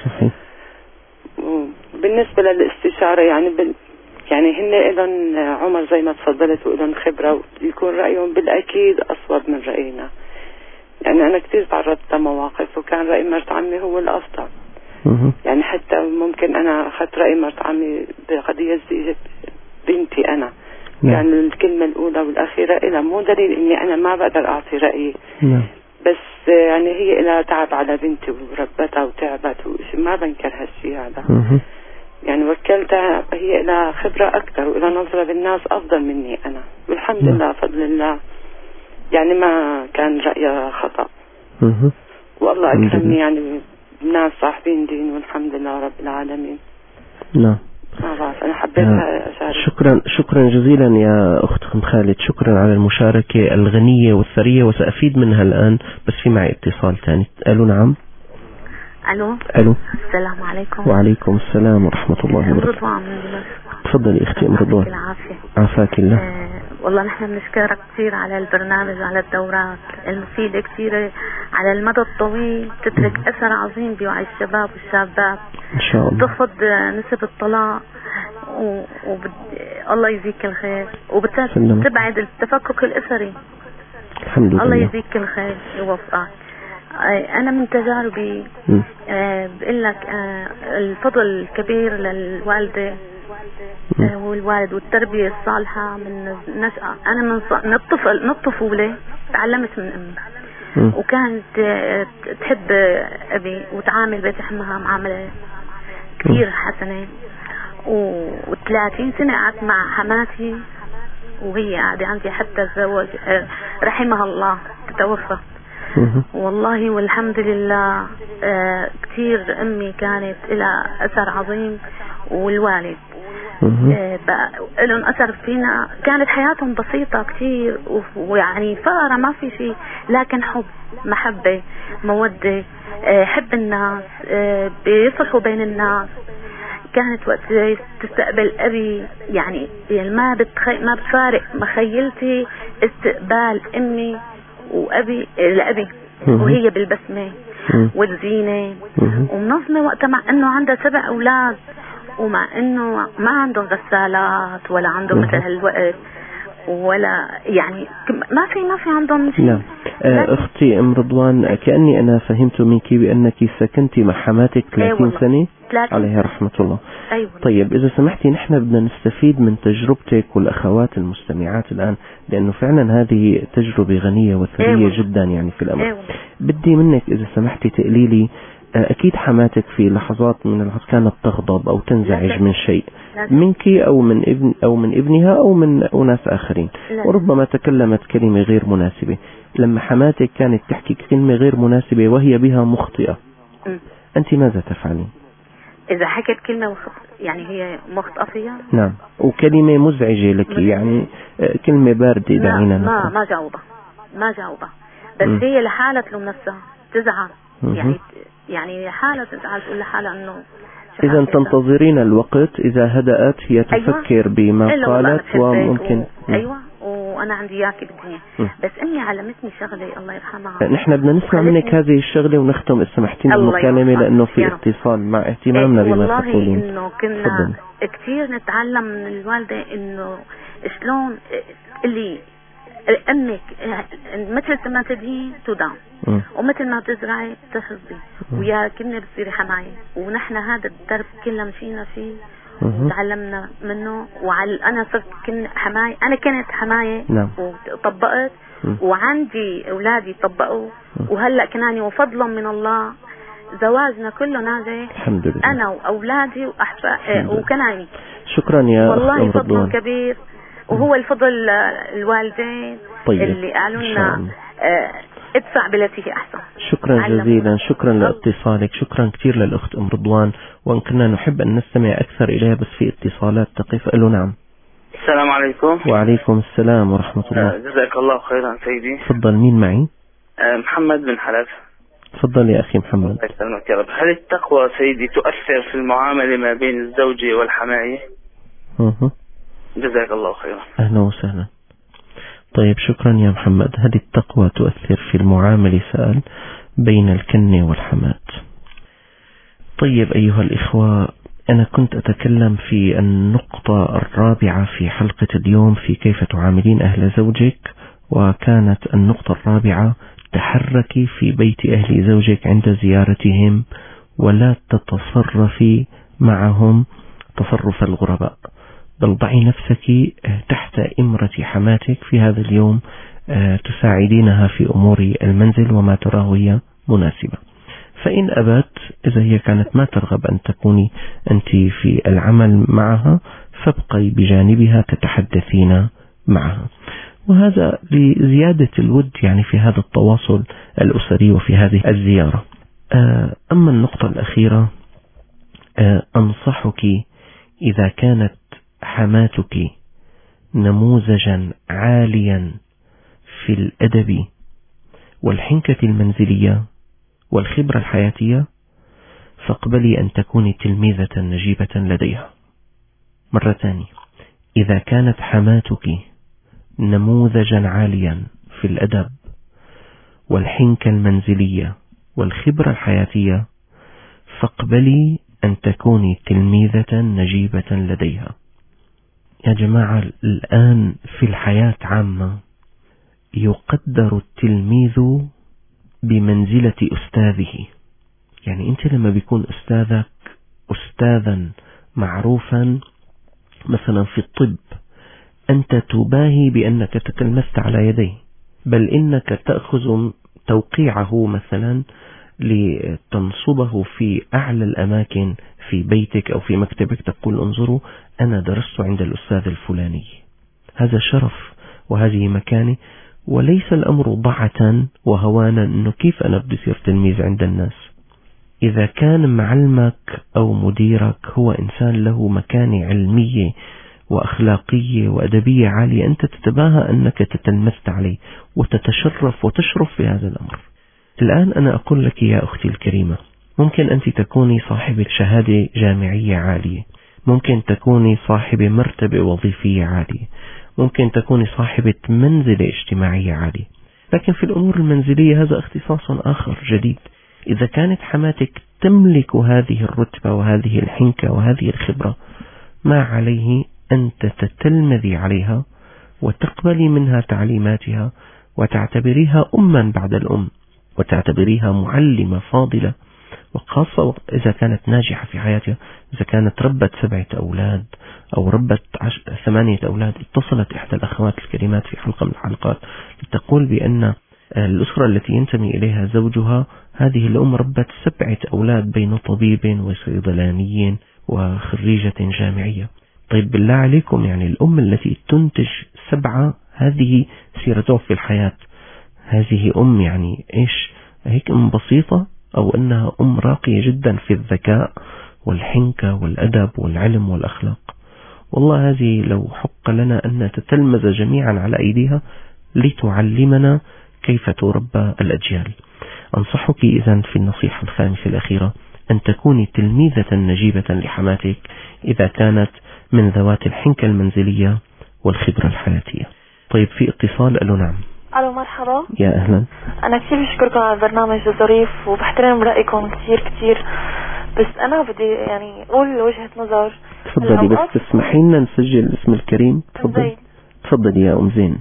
وبالنسبة للاستشارة يعني هن إلن عمر زي ما تفضلت وإلن خبرة، ويكون رأيهم بالأكيد أصوب من رأينا. يعني أنا كثير تعرضت لمواقف وكان رأي مرت عمي هو الأفضل. يعني حتى ممكن أنا أخذت رأي مرت عمي بقضية زيجة بنتي أنا، كان الكلمة الأولى والأخيرة إلها، مو دليل إني أنا ما بقدر أعطي رأيي، بس يعني هي إلها تعب على بنتي وربتها وتعبت وإشي، ما بنكر هالشي هذا. يعني وكلتها هي لها خبرة أكثر وإلى نظرة بالناس أفضل مني أنا، والحمد لله فضل الله يعني ما كان رأيها خطأ. والله أكرمني يعني بناس صاحبين دين والحمد لله رب العالمين. نعم. ما بعرف أنا حبيتها أشارك. شكرا جزيلا يا أخت أم خالد، شكرا على المشاركة الغنية والثرية، وسأفيد منها الآن، بس في معي اتصال ثاني. ألو نعم. ألو. السلام عليكم. وعليكم السلام ورحمة الله وبركاته. تفضلي أختي أم رضوان. عافاك الله. والله نحن بنشكرك كثير على البرنامج وعلى الدورات المفيدة كثير على المدى الطويل، تترك أثر عظيم بوعي الشباب والشابات إن شاء الله، تخفض نسب الطلاق الله يجزيك الخير، وبتبعد التفكك الأسري. الحمد لله. الله يجزيك الخير ويوفقك. أنا من تجاربي بقول لك الفضل الكبير للوالدة والوالد والتربية الصالحة من نشأة. أنا من الطفولة تعلمت من أمي، وكانت تحب أبي وتعامل بيت أمها معاملة كثير حسنة، و30 سنة قعدت مع حماتي وهي قاعدة عندي حتى الزواج، رحمها الله تتوفى. والله والحمد لله كثير أمي كانت لها أثر عظيم، والوالد لهم أثر فينا. كانت حياتهم بسيطة كثير ويعني فقرة ما في شيء، لكن حب، محبة، مودة، حب الناس، بيصلحوا بين الناس. كانت وقت تستقبل أبي يعني ما بتفارق مخيلتي استقبال أمي وأبي لأبي، وهي بالبسمة والزينة ومنظمة وقتها، مع أنه عندها 7 أولاد، ومع أنه ما عندهم غسالات ولا عندهم مثل هالوقت، ولا يعني ما في عندهم شيء. نعم. أختي أم رضوان، كأني أنا فهمت منك بأنك سكنتي مع حماتك 30 سنة عليها رحمة الله. أيوة. طيب إذا سمحتي نحن بدنا نستفيد من تجربتك والأخوات المستمعات الآن، لأنه فعلا هذه تجربة غنية وثرية جدا يعني في الأمر. بدي منك إذا سمحتي تقليلي، أكيد حماتك في لحظات من اللحظات كانت تغضب أو تنزعج من شيء منك أو من ابنها أو من أناس آخرين، وربما تكلمت كلمة غير مناسبة. لما حماتك كانت تحكي كلمة غير مناسبة وهي بها مخطئة، أنت ماذا تفعلين؟ إذا حكت كلمة يعني هي مخطئة فيها؟ نعم، وكلمة مزعجة لك يعني كلمة باردة دعينا نقول. ما جاوبة بس هي لحالة تلوم نفسها تزعل، يعني حالة تزعل تقول لحالها إنه. إذا تنتظرين الوقت، إذا هدأت هي تفكر بما قالت وممكن. أيوة، وأنا عندي إياكي بالدنيا. بس أمي علمتني شغلة الله يرحمها. نحن بدنا نسمع منك هذه الشغلة ونختم إذا سمحتين المكالمة، لأنه في اتصال مع اهتمامنا بما تقولين. والله إنه كنا كتير نتعلم من الوالدة إنه شلون اللي أمك مثل ما تدين تدام، ومثل ما تزرعي تحصدي، ويا كنا بتصيري حماية. ونحن هذا الدرب كله مشينا فيه وتعلمنا منه. أنا صرت حماية، أنا كنت حماية وطبقت، وعندي أولادي طبقوا، وهلأ كناني وفضلا من الله زواجنا كله ناجح الحمد لله، أنا وأولادي وأحفادي وكناني. شكرا يا والله فضل كبير، وهو الفضل الوالدين. طيب. اللي قالوا لنا ادفع بالتي هي احسن. شكرا جزيلا، شكرا لاتصالك، شكرا كثير للأخت أم رضوان، وان كنا نحب ان نستمع اكثر اليها بس في اتصالات تقف. له نعم. السلام عليكم. وعليكم السلام ورحمة الله. جزاك الله خيرا سيدي. تفضل، مين معي؟ محمد بن حلب. تفضل يا أخي محمد. الله يسلمك يا رب. هل التقوى سيدي تؤثر في المعاملة ما بين الزوج والحماية؟ جزاك الله خيرا. أهلا وسهلا. طيب شكرا يا محمد. هل التقوى تؤثر في المعاملة سأل بين الكنة والحمات؟ طيب أيها الإخوة، أنا كنت أتكلم في النقطة الرابعة في حلقة اليوم في كيف تعاملين أهل زوجك، وكانت النقطة الرابعة: تحركي في بيت أهل زوجك عند زيارتهم ولا تتصرفي معهم تصرف الغرباء، بل ضعي نفسك تحت إمرة حماتك في هذا اليوم، تساعدينها في أمور المنزل وما تراه هي مناسبة. فإن أبت إذا هي كانت ما ترغب أن تكوني أنت في العمل معها فابقي بجانبها تتحدثين معها، وهذا لزيادة الود يعني في هذا التواصل الأسري وفي هذه الزيارة. أما النقطة الأخيرة، أنصحك إذا كانت حماتك نموذجا عاليا في الأدب والحنكة المنزلية والخبرة الحياتية فاقبلي أن تكوني تلميذة نجيبة لديها. مرة ثانية، إذا كانت حماتك نموذجا عاليا في الأدب والحنكة المنزلية والخبرة الحياتية فاقبلي أن تكوني تلميذة نجيبة لديها. يا جماعة، الآن في الحياة عامة يقدر التلميذ بمنزلة أستاذه. يعني أنت لما بيكون أستاذك أستاذا معروفا مثلا في الطب، أنت تباهي بأنك تتلمذت على يديه، بل إنك تأخذ توقيعه مثلا لتنصبه في أعلى الأماكن في بيتك أو في مكتبك، تقول انظروا أنا درست عند الأستاذ الفلاني. هذا شرف وهذه مكانة، وليس الأمر ضعة وهوانا أنه كيف أنا بدي أصير تلميذ عند الناس. إذا كان معلمك أو مديرك هو إنسان له مكانة علمية وأخلاقية وأدبية عالية، أنت تتباهى أنك تتلمذت عليه وتتشرف وتشرف في هذا الأمر. الآن أنا أقول لك يا أختي الكريمة، ممكن أنت تكوني صاحبة شهادة جامعية عالية، ممكن تكوني صاحبة مرتبة وظيفية عالية، ممكن تكوني صاحبة منزلة اجتماعية عالية، لكن في الأمور المنزلية هذا اختصاص آخر جديد. إذا كانت حماتك تملك هذه الرتبة وهذه الحنكة وهذه الخبرة، ما عليه أن تتلمذي عليها وتقبلي منها تعليماتها وتعتبريها أما بعد الأم، وتعتبريها معلمة فاضلة، وخاصة إذا كانت ناجحة في حياتها. إذا كانت ربت 7 أولاد أو ربت 8 أولاد. اتصلت إحدى الأخوات الكريمات في حلقة من الحلقات لتقول بأن الأسرة التي ينتمي إليها زوجها، هذه الأم ربت 7 أولاد بين طبيب وصيدلاني وخريجة جامعية. طيب بالله عليكم، يعني الأم التي تنتج 7 هذه سيرتها في الحياة، هذه أم يعني إيش؟ هيك أم بسيطة أو أنها أم راقية جدا في الذكاء والحنكة والأدب والعلم والأخلاق؟ والله هذه لو حق لنا أن نتتلمذ جميعا على أيديها لتعلمنا كيف تربى الأجيال. أنصحك إذن في النصيحة الخامسة الأخيرة أن تكوني تلميذة نجيبة لحماتك إذا كانت من ذوات الحنكة المنزلية والخبرة الحياتية. طيب في اتصال. ألو نعم. ألو مرحبا. يا أهلا. أنا كثير بشكركم على البرنامج الظريف وبحترم رأيكم كثير، بس أنا بدي يعني أقول وجهة نظر. تفضلي، بس تسمحي لنا نسجل اسم الكريم. تفضلي يا أم زين.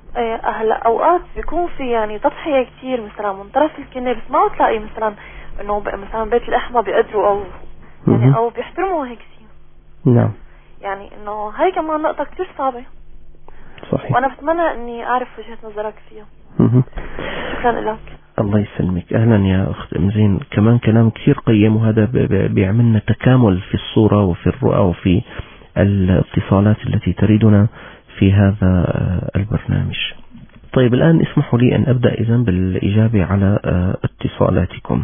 هلا أوقات بيكون في يعني تضحية كثير مثلا من طرف الكنة، بس ما بتلاقي مثلا إنه مثلا بيت الأحمى بيقدروا أو يعني أو بيحترموا هيك شيء. نعم. يعني إنه هاي كمان نقطة كثير صعبة. صحيح. وأنا بتمنى إني أعرف وجهة نظرك فيها. شكرا لك. الله يسلمك. أهلا يا أخت أم زين، كمان كلام كثير قيم، وهذا بيعملنا تكامل في الصورة وفي الرؤى وفي الاتصالات التي تريدنا في هذا البرنامج. طيب الآن اسمحوا لي أن أبدأ إذن بالإجابة على اتصالاتكم.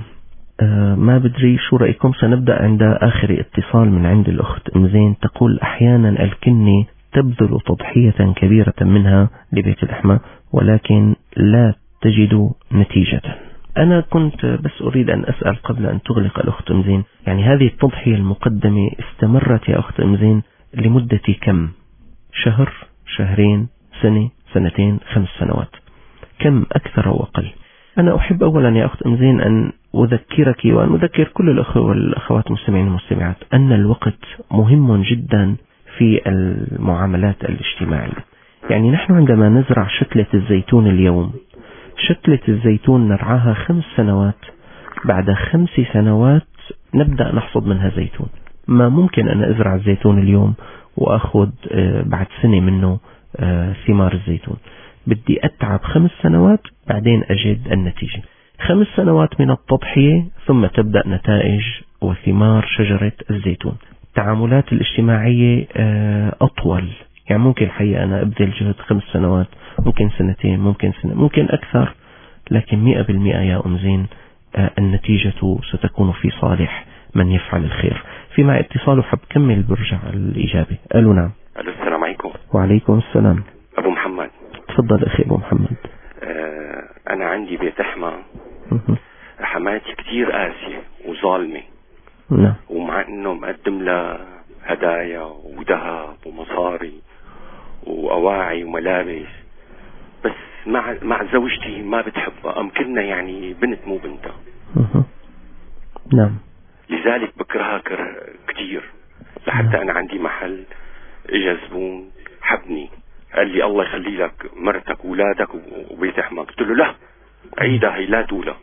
ما بدري شو رأيكم، سنبدأ عند آخر اتصال من عند الأخت أم زين. تقول أحيانا الكنة تبذل تضحية كبيرة منها لبيت الأحمى ولكن لا تجد نتيجة. أنا كنت بس أريد أن أسأل قبل أن تغلق الأخت أم زين، يعني هذه التضحية المقدمة استمرت يا أخت أم زين لمدة كم؟ شهر، شهرين، سنة، سنتين، 5 سنوات؟ كم أكثر وأقل؟ أنا أحب أولا يا أخت أم زين أن أذكرك وأن أذكر كل الأخوة والأخوات المستمعين والمستمعات أن الوقت مهم جدا في المعاملات الاجتماعية. يعني نحن عندما نزرع شتلة الزيتون اليوم، شتلة الزيتون نرعاها 5 سنوات، بعد 5 سنوات نبدأ نحصد منها زيتون. ما ممكن أن أزرع الزيتون اليوم وأخذ بعد سنة منه ثمار الزيتون. بدي أتعب 5 سنوات بعدين أجد النتيجة. 5 سنوات من التضحية ثم تبدأ نتائج وثمار شجرة الزيتون. التعاملات الاجتماعية أطول، يعني ممكن الحقيقة أنا أبذل جهد 5 سنوات، ممكن 2 سنين، ممكن سنة، ممكن أكثر، لكن 100% يا أم زين النتيجة ستكون في صالح من يفعل الخير. في معي اتصال وحب كمل برجع الإجابة. ألو نعم. ألو السلام عليكم. وعليكم السلام. أبو محمد. تفضل أخي أبو محمد. أنا عندي بيت حما، حماتي كتير قاسية وظالمة. نعم. ومع إنه مقدم لها هدايا وذهب ومصاري وأواعي وملابس، بس مع زوجتي ما بتحبها، أمكننا يعني بنت مو بنتها. نعم. لذلك بكرهها كره كتير. لحتى أنا عندي محل، إجا زبون حبني قال لي الله يخلي لك مرتك وولادك وبيت حماك. قلت له لا، عيدها هي لا تولى.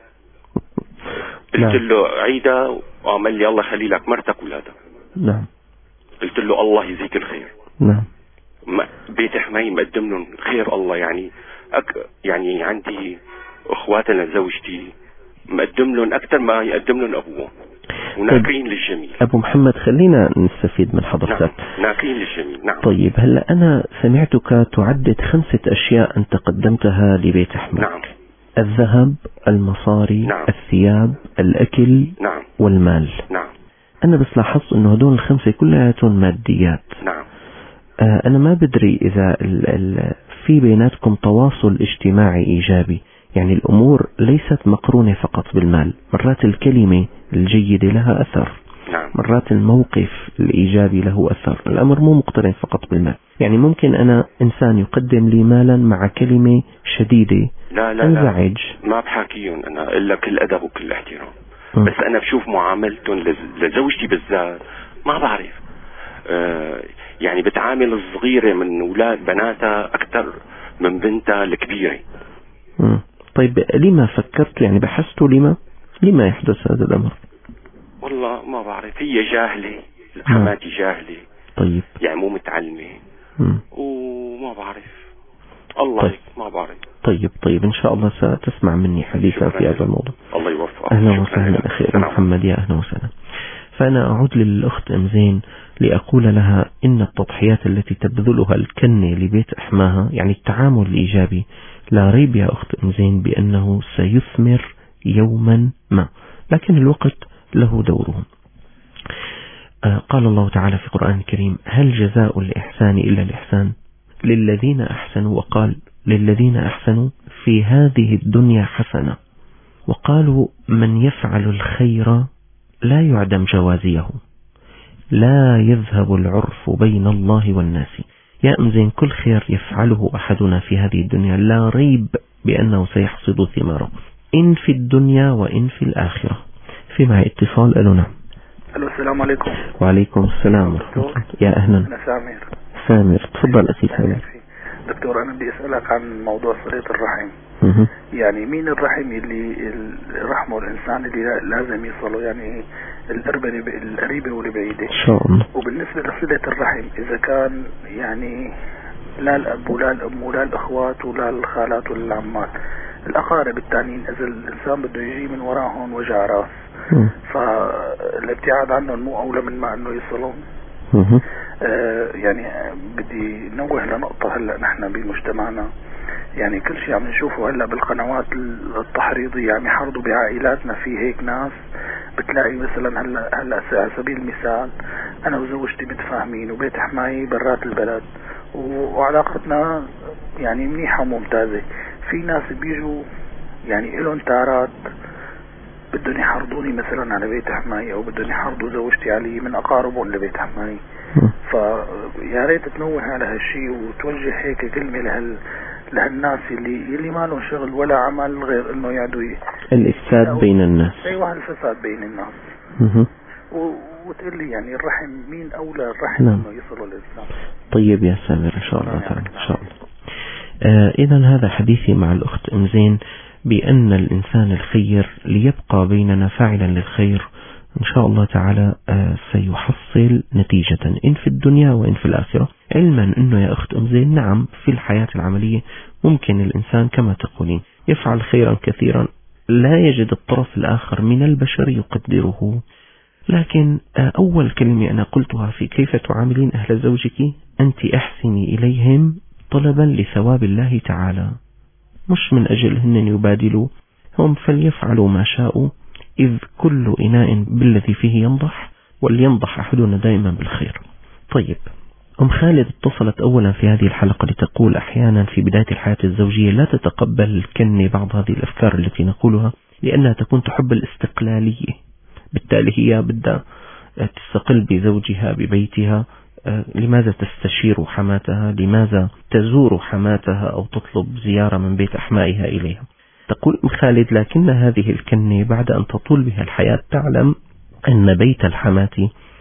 قلت له عيدها، وقال لي الله يخلي لك مرتك وولادك. نعم. قلت له الله يجزيك الخير. نعم. بيت حماي مقدم لهم خير الله، يعني يعني عندي اخواتنا زوجتي مقدم لهم اكثر ما يقدم لهم ابوهم، وناكرين للجميل. ابو محمد خلينا نستفيد من حضرتك. نعم. ناكرين للجميل. نعم. طيب هلا انا سمعتك تعدد 5 أشياء انت قدمتها لبيت حماك. نعم. الذهب، المصاري، نعم. الثياب، الاكل، نعم. والمال. نعم. انا بس لاحظت انه هدول ال5 كلياتهم ماديات. نعم. انا ما بدري اذا في بيناتكم تواصل اجتماعي ايجابي، يعني الامور ليست مقرونة فقط بالمال، مرات الكلمة الجيدة لها اثر. نعم. مرات الموقف الايجابي له اثر، الامر مو مقترن فقط بالمال. يعني ممكن انا انسان يقدم لي مالا مع كلمة شديدة لا انزعج. ما بحاكيهم انا الا كل ادب وكل احترام. بس انا بشوف معاملتهم لزوجتي بالذات ما بعرف، يعني بتعامل الصغيرة من اولاد بناتها اكثر من بنتها الكبيرة. طيب لما فكرت، يعني بحثتوا لما يحدث هذا الامر؟ والله ما بعرف، هي جاهلة، حماتي جاهلة. طيب. يعني مو متعلمة. وما بعرف الله. طيب. ما بعرف. طيب ان شاء الله ستسمع مني حديثا في هذا الموضوع. الله يوفقك. اهلا وسهلا اخي محمد، يا اهلا وسهلا. فانا اعود للاخت ام زين لأقول لها إن التضحيات التي تبذلها الكنة لبيت أحماها، يعني التعامل الإيجابي، لا ريب يا أخت أم زين بأنه سيثمر يوما ما، لكن الوقت له دوره. قال الله تعالى في القرآن الكريم: هل جزاء الإحسان إلا الإحسان للذين أحسنوا، وقال للذين أحسنوا في هذه الدنيا حسنة، وقالوا من يفعل الخير لا يعدم جوازيه، لا يذهب العرف بين الله والناس. يا أم زين، كل خير يفعله أحدنا في هذه الدنيا لا ريب بأنه سيحصد ثماره، إن في الدنيا وإن في الآخرة. في معي اتصال. ألو نعم. ألو السلام عليكم. وعليكم السلام. يا أهلا. أنا سامر. تفضل أخي سامر. دكتور، أنا بدي أسألك عن موضوع صلة الرحم. يعني مين الرحم اللي رحمه الإنسان اللي لازم يصله، يعني القريبة والبعيدة إن شاء الله. وبالنسبة لصلة الرحم، إذا كان يعني لا الأب ولا الأم ولا الأخوات ولا الخالات ولا العمات، الأقارب التانيين، إذا الإنسان بده يجي من وراهم وجع راس، فالابتعاد عنهم مو أولى من ما أنه يصلهم. يعني بدي نوه لنقطة. هلأ نحن بمجتمعنا يعني كل شيء عم نشوفه هلأ بالقنوات التحريضية، عم يحرضوا بعائلاتنا في هيك ناس. بتلاقي مثلا هلأ على سبيل المثال أنا وزوجتي متفاهمين وبيت حماي برات البلد وعلاقتنا يعني منيحة وممتازة، في ناس بيجوا يعني إلهم تارات بدهم يحرضوني مثلا على بيت حماي، أو بدهم يحرضوا زوجتي علي من أقاربهم لبيت حماي. فيا ريت تنوه على هالشيء وتوجه هيك كلمة لهالناس اللي ما لهم شغل ولا عمل غير انه يعدوا الافساد بين الناس. ايوه، الفساد بين الناس. وتقول لي يعني الرحم مين اولى الرحم انه يصلوا للإسلام. طيب يا سامر، ان شاء الله تعالى ان شاء الله. اذا هذا حديثي مع الاخت ام زين بان الانسان الخير ليبقى بيننا فاعلا للخير إن شاء الله تعالى سيحصل نتيجة إن في الدنيا وإن في الآخرة، علما أنه يا أخت أم زين نعم في الحياة العملية ممكن الإنسان كما تقولين يفعل خيرا كثيرا لا يجد الطرف الآخر من البشر يقدره. لكن أول كلمة أنا قلتها في كيف تعاملين أهل زوجك: أنت أحسني إليهم طلبا لثواب الله تعالى، مش من أجل أن يبادلوا، هم فليفعلوا ما شاءوا، إذ كل إناء بالذي فيه ينضح، ولينضح أحدنا دائما بالخير. طيب، أم خالد اتصلت أولا في هذه الحلقة لتقول أحيانا في بداية الحياة الزوجية لا تتقبل كني بعض هذه الأفكار التي نقولها لأنها تكون تحب الاستقلالية، بالتالي هي بدها تستقل بزوجها ببيتها. لماذا تستشير حماتها؟ لماذا تزور حماتها أو تطلب زيارة من بيت أحمائها إليها؟ تقول أم خالد: لكن هذه الكنة بعد أن تطول بها الحياة تعلم أن بيت الحمات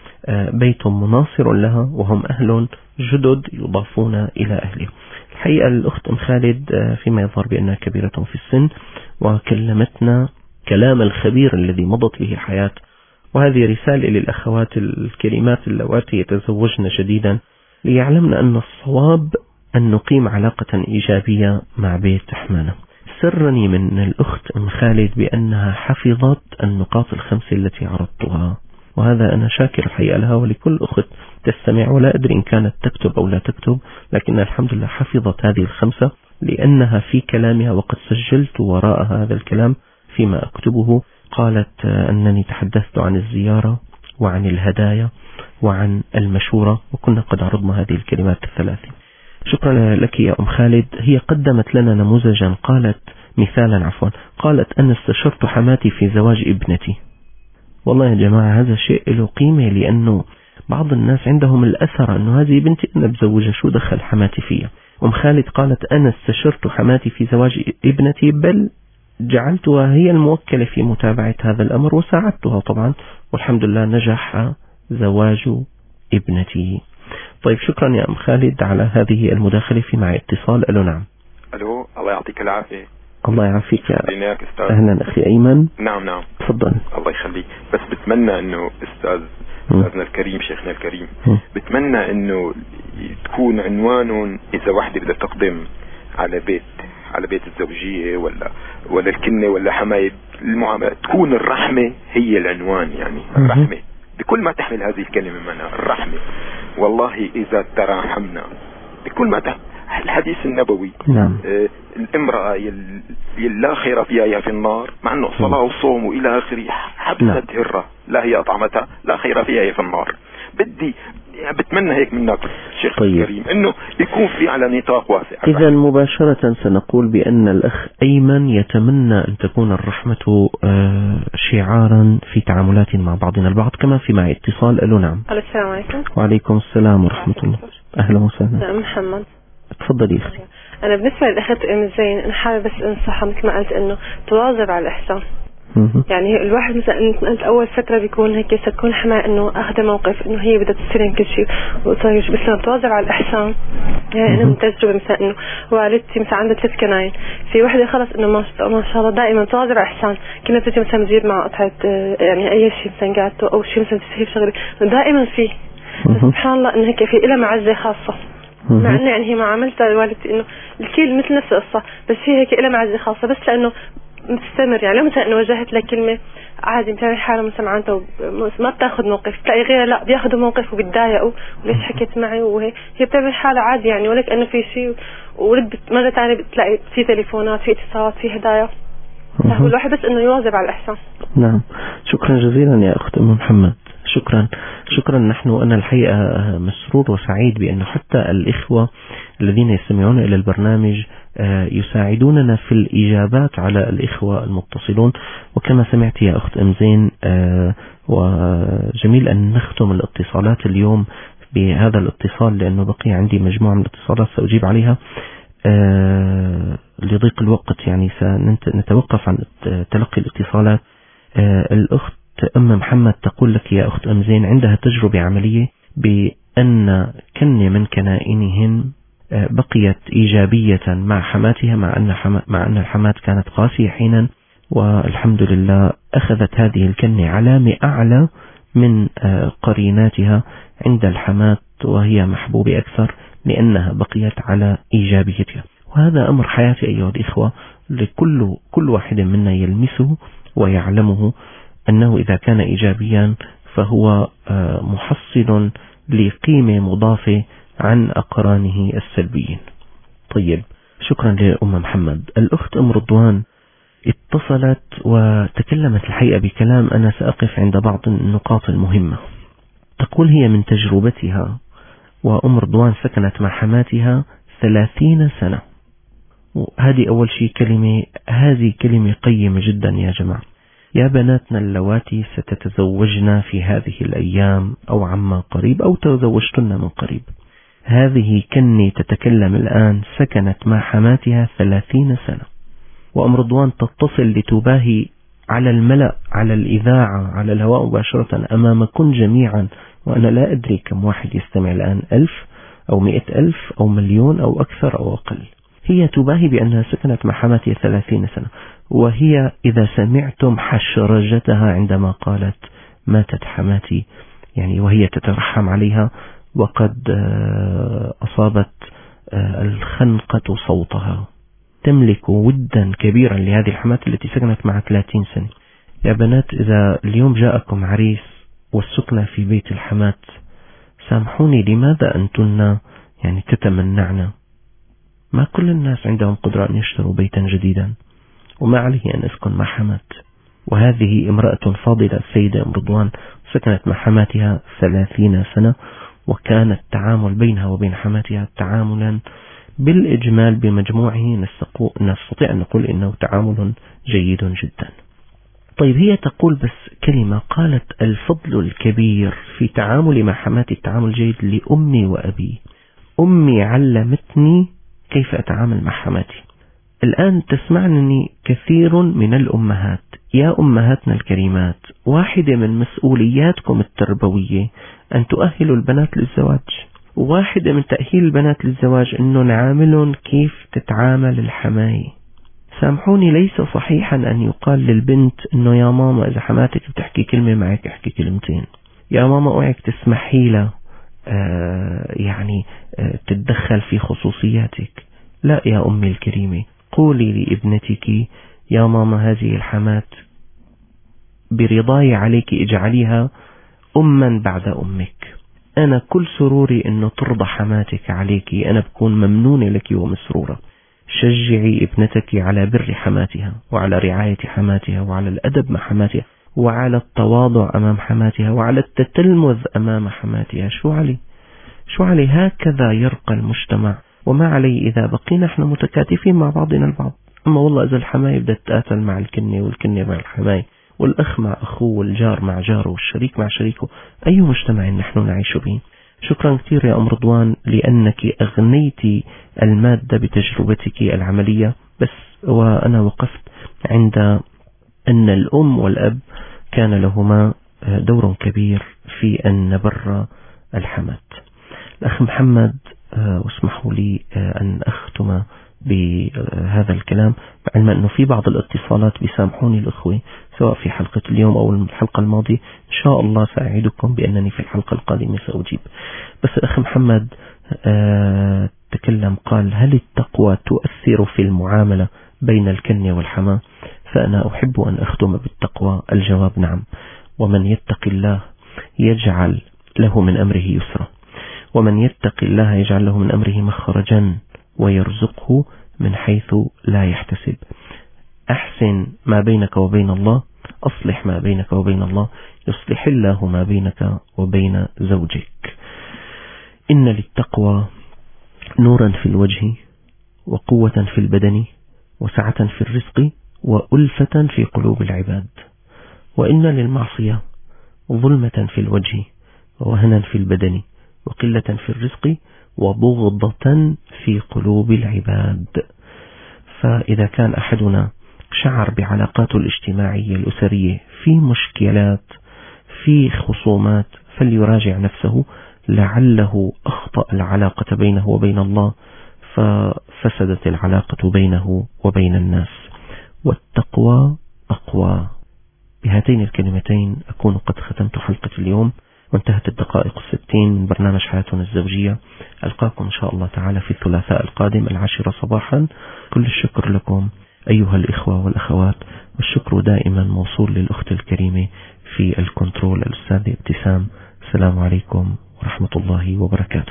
بيت مناصر لها، وهم أهل جدد يضافون إلى أهله. الحقيقة الأخت أم خالد فيما يظهر بأنها كبيرة في السن، وكلمتنا كلام الخبير الذي مضت به الحياة، وهذه رسالة للأخوات الكريمات اللواتي يتزوجن جديدا ليعلمن أن الصواب أن نقيم علاقة إيجابية مع بيت أحمانا. سرني من الأخت أم خالد بأنها حفظت النقاط الخمسة التي عرضتها، وهذا أنا شاكر الحقيقة لها ولكل أخت تستمع، ولا أدري إن كانت تكتب أو لا تكتب، لكن الحمد لله حفظت هذه الخمسة، لأنها في كلامها وقد سجلت وراء هذا الكلام فيما أكتبه قالت أنني تحدثت عن الزيارة وعن الهدايا وعن المشورة، وكنا قد عرضنا هذه الكلمات الثلاثة. شكرا لك يا أم خالد. هي قدمت لنا نموذجا، قالت مثالا عفوا، قالت: أنا استشرت حماتي في زواج ابنتي. والله يا جماعة هذا شيء له قيمة، لأنه بعض الناس عندهم الأثر أنه هذه بنتي أنا بزوجها، شو دخل حماتي فيها؟ أم خالد قالت: أنا استشرت حماتي في زواج ابنتي، بل جعلتها هي الموكلة في متابعة هذا الأمر وساعدتها طبعا، والحمد لله نجح زواج ابنتي. طيب شكرا يا أم خالد على هذه المداخلة. في معي اتصال. ألو. نعم. ألو، الله يعطيك العافية. الله يعافيك يا أستاذ. أهلا أخي أيمن. نعم تفضل. الله يخليك. بس بتمنى أنه أستاذنا الكريم شيخنا الكريم بتمنى أنه تكون عنوانهم إذا واحدة بدها تقدم على بيت الزوجية ولا الكنة ولا حماية المعاملة، تكون الرحمة هي العنوان، يعني الرحمة بكل ما تحمل هذه الكلمة معناها الرحمة. والله إذا تراحمنا بكل ما تحمل الحديث النبوي. نعم. الامرأة لا خير فيها في النار، مع أنه صلاة وصوم وإلى آخره، حبست هرة لا هي أطعمتها لا خير فيها في النار. بتمنى هيك منك شيخ الكريم انه يكون في على نطاق واسع. اذا مباشرة سنقول بان الاخ ايمن يتمنى ان تكون الرحمة شعارا في تعاملات مع بعضنا البعض. كما في معي اتصال. الو. نعم. السلام عليكم. وعليكم السلام ورحمة الله. اهلا وسهلا. محمد. تفضلي اختي. انا بالنسبة للاخت ام زين انا حابة بس انصحها مثل ما قلت انه تواظب على الاحسان. يعني الواحد مثلا انت اول فتره بيكون هيك تكون حماية انه اخذ موقف انه هي بدها تستلم كل شيء وطيب، بس لما تواظب على الاحسان. يعني انا من تجربه مثلا انه والدتي مثلا عندها 3 كناين، في وحده خلص انه ما شاء الله دائما تواظب على الاحسان، كنا بتجي مثلا تجيب مع قطعه يعني اي شيء مثلا جاتو او شيء مثلا تسهيل شغله دائما فيه. سبحان الله انه هيك في لها معزه خاصه، مع انه يعني هي معاملتها والدتي انه الكل مثل نفس القصه، بس هي هيك لها معزه خاصه بس لانه مستمر. يعني لو مثلا انه وجهت لك كلمه عادي بتعمل حاله مثلا معناتها ما بتاخذ موقف، تلاقي غيرها لا بياخذوا موقف وبيتضايقوا وليش حكيت معي، وهي بتعمل حاله عادي يعني ولا كانه في شيء، ورد مره ثانيه بتلاقي في تليفونات في اتصالات في هدايا. الواحد بس انه يواظب على الاحسان. نعم. شكرا جزيلا يا اخت ام محمد. شكرا. أنا الحقيقة مسرور وسعيد بأنه حتى الإخوة الذين يستمعون إلى البرنامج يساعدوننا في الإجابات على الإخوة المتصلون. وكما سمعت يا أخت أم زين، وجميل أن نختم الاتصالات اليوم بهذا الاتصال، لأنه بقي عندي مجموعة من الاتصالات سأجيب عليها لضيق الوقت. يعني سنتوقف عن تلقي الاتصالات. الأخت أم محمد تقول لك يا أخت أم زين عندها تجربة عملية بأن كن من كنائنهن بقيت إيجابية مع حماتها، مع أن الحمات كانت قاسية حينا، والحمد لله أخذت هذه الكنة علامة أعلى من قريناتها عند الحمات، وهي محبوبة أكثر لأنها بقيت على إيجابيتها. وهذا أمر حياتي أيها الإخوة، كل واحد منا يلمسه ويعلمه أنه إذا كان إيجابيا فهو محصل لقيمة مضافة عن أقرانه السلبيين. طيب، شكرا لأم محمد. الأخت أم رضوان اتصلت وتكلمت الحقيقة بكلام أنا سأقف عند بعض النقاط المهمة. تقول هي من تجربتها، وأم رضوان سكنت مع حماتها 30 سنة. وهذه أول شيء هذه كلمة قيمة جدا يا جماعة. يا بناتنا اللواتي ستتزوجن في هذه الأيام أو عما قريب أو تزوجتن من قريب، هذه كني تتكلم الآن سكنت مع حماتها 30 سنة، وأم رضوان تتصل لتباهي على الملأ، على الإذاعة، على الهواء مباشرة أمامكم جميعا، وأنا لا أدري كم واحد يستمع الآن، 1000 أو 100,000 أو مليون أو أكثر أو أقل. هي تباهي بأنها سكنت مع حماتها 30 سنة، وهي إذا سمعتم حشرجتها عندما قالت ماتت حماتي، يعني وهي تترحم عليها وقد أصابت الخنقة صوتها، تملك ودا كبيرا لهذه الحمات التي سكنت مع 30 سنة. يا بنات، إذا اليوم جاءكم عريس والسكنة في بيت الحمات، سامحوني، لماذا أنتن يعني تتمنعنا؟ ما كل الناس عندهم قدرة أن يشتروا بيتا جديدا، وما عليه أن أسكن مع حمات. وهذه امرأة فاضلة، السيدة أم رضوان، سكنت مع حماتها 30 سنة، وكان التعامل بينها وبين حماتها تعاملا بالإجمال بمجموعه نستطيع أن نقول إنه تعامل جيد جدا. طيب، هي تقول بس كلمة، قالت الفضل الكبير في تعاملي مع حماتي التعامل الجيد لأمي وأبي. أمي علمتني كيف أتعامل مع حماتي. الآن تسمعني كثير من الأمهات. يا أمهاتنا الكريمات، واحدة من مسؤولياتكم التربوية أن تؤهلوا البنات للزواج. واحدة من تأهيل البنات للزواج أنه نعاملهم كيف تتعامل الحماية. سامحوني، ليس صحيحا أن يقال للبنت أنه يا ماما إذا حماتك بتحكي كلمة معك احكي كلمتين، يا ماما اوعك تسمحي لها تتدخل في خصوصياتك. لا يا أمي الكريمة، قولي لابنتك يا ماما هذه الحمات برضاي عليك اجعليها أما بعد أمك. أنا كل سروري أنه ترضى حماتك عليك، أنا بكون ممنونة لك ومسرورة. شجعي ابنتك على بر حماتها وعلى رعاية حماتها وعلى الأدب مع حماتها وعلى التواضع أمام حماتها وعلى التتلمذ أمام حماتها. شو علي هكذا يرقى المجتمع، وما علي إذا بقينا احنا متكاتفين مع بعضنا البعض. أما والله إذا الحماية بدأت تتقاتل مع الكنة والكنة مع الحماية والأخ مع أخوه والجار مع جاره والشريك مع شريكه، أي مجتمع نحن نعيش به؟ شكرا كثير يا أم رضوان لأنك أغنيتي المادة بتجربتك العملية. بس وأنا وقفت عند أن الأم والأب كان لهما دور كبير في أن نبر الحمات. الأخ محمد، واسمحوا لي أن أختم بهذا الكلام، علما أنه في بعض الاتصالات، بيسامحوني الأخوة سواء في حلقة اليوم أو الحلقة الماضية، إن شاء الله سأعدكم بأنني في الحلقة القادمة سأجيب. بس الأخ محمد تكلم، قال هل التقوى تؤثر في المعاملة بين الكنة والحماة؟ فأنا أحب أن أختم بالتقوى. الجواب نعم. ومن يتق الله يجعل له من أمره يسرا، ومن يتق الله يجعل له من أمره مخرجا ويرزقه من حيث لا يحتسب. أحسن ما بينك وبين الله، أصلح ما بينك وبين الله، يصلح الله ما بينك وبين زوجك. إن للتقوى نورا في الوجه وقوة في البدن وسعة في الرزق وألفة في قلوب العباد، وإن للمعصية ظلمة في الوجه ووهنا في البدن وقلة في الرزق وبغضة في قلوب العباد. فإذا كان أحدنا شعر بعلاقاته الاجتماعية الأسرية في مشكلات، في خصومات، فليراجع نفسه، لعله أخطأ العلاقة بينه وبين الله ففسدت العلاقة بينه وبين الناس. والتقوى أقوى. بهاتين الكلمتين أكون قد ختمت حلقة اليوم، وانتهت الدقائق 60 من برنامج حياتنا الزوجية. ألقاكم إن شاء الله تعالى في الثلاثاء القادم 10 صباحا. كل الشكر لكم أيها الإخوة والأخوات، والشكر دائما موصول للأخت الكريمة في الكنترول الأستاذة ابتسام. السلام عليكم ورحمة الله وبركاته.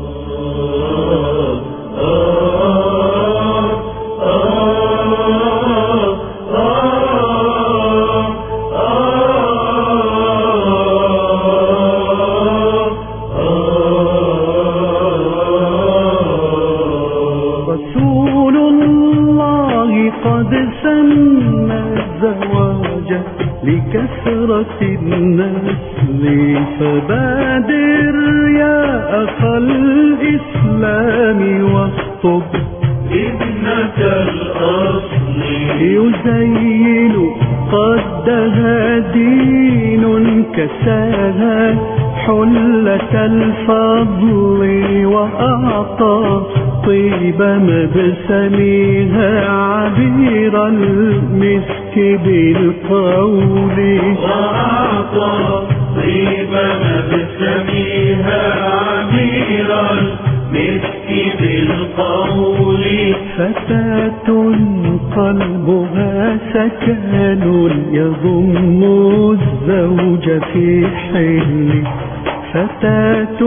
رسول الله قد سن الزواج لكثرة النسل، فبادر يا أخا الإسلام واخطب ابنة الأصل. يزين قدها دين كساها حلة الفضل، وأعطى طيب مبسمها عبير المسك بالقول. وأعطى طيب مبسمها عبير المسك بالقول. فتاة قلبها سكن يضم الزوج في حل. فتاة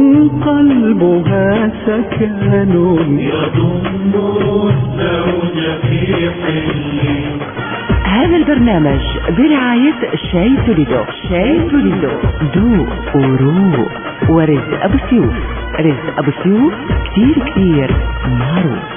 قلبها سكن يضم الزوج في حل. هذا البرنامج برعاية شاي توليدو. شاي توليدو ذوق وروق. ورزق أبو سيوف. رزق أبو سيوف كتير معروف.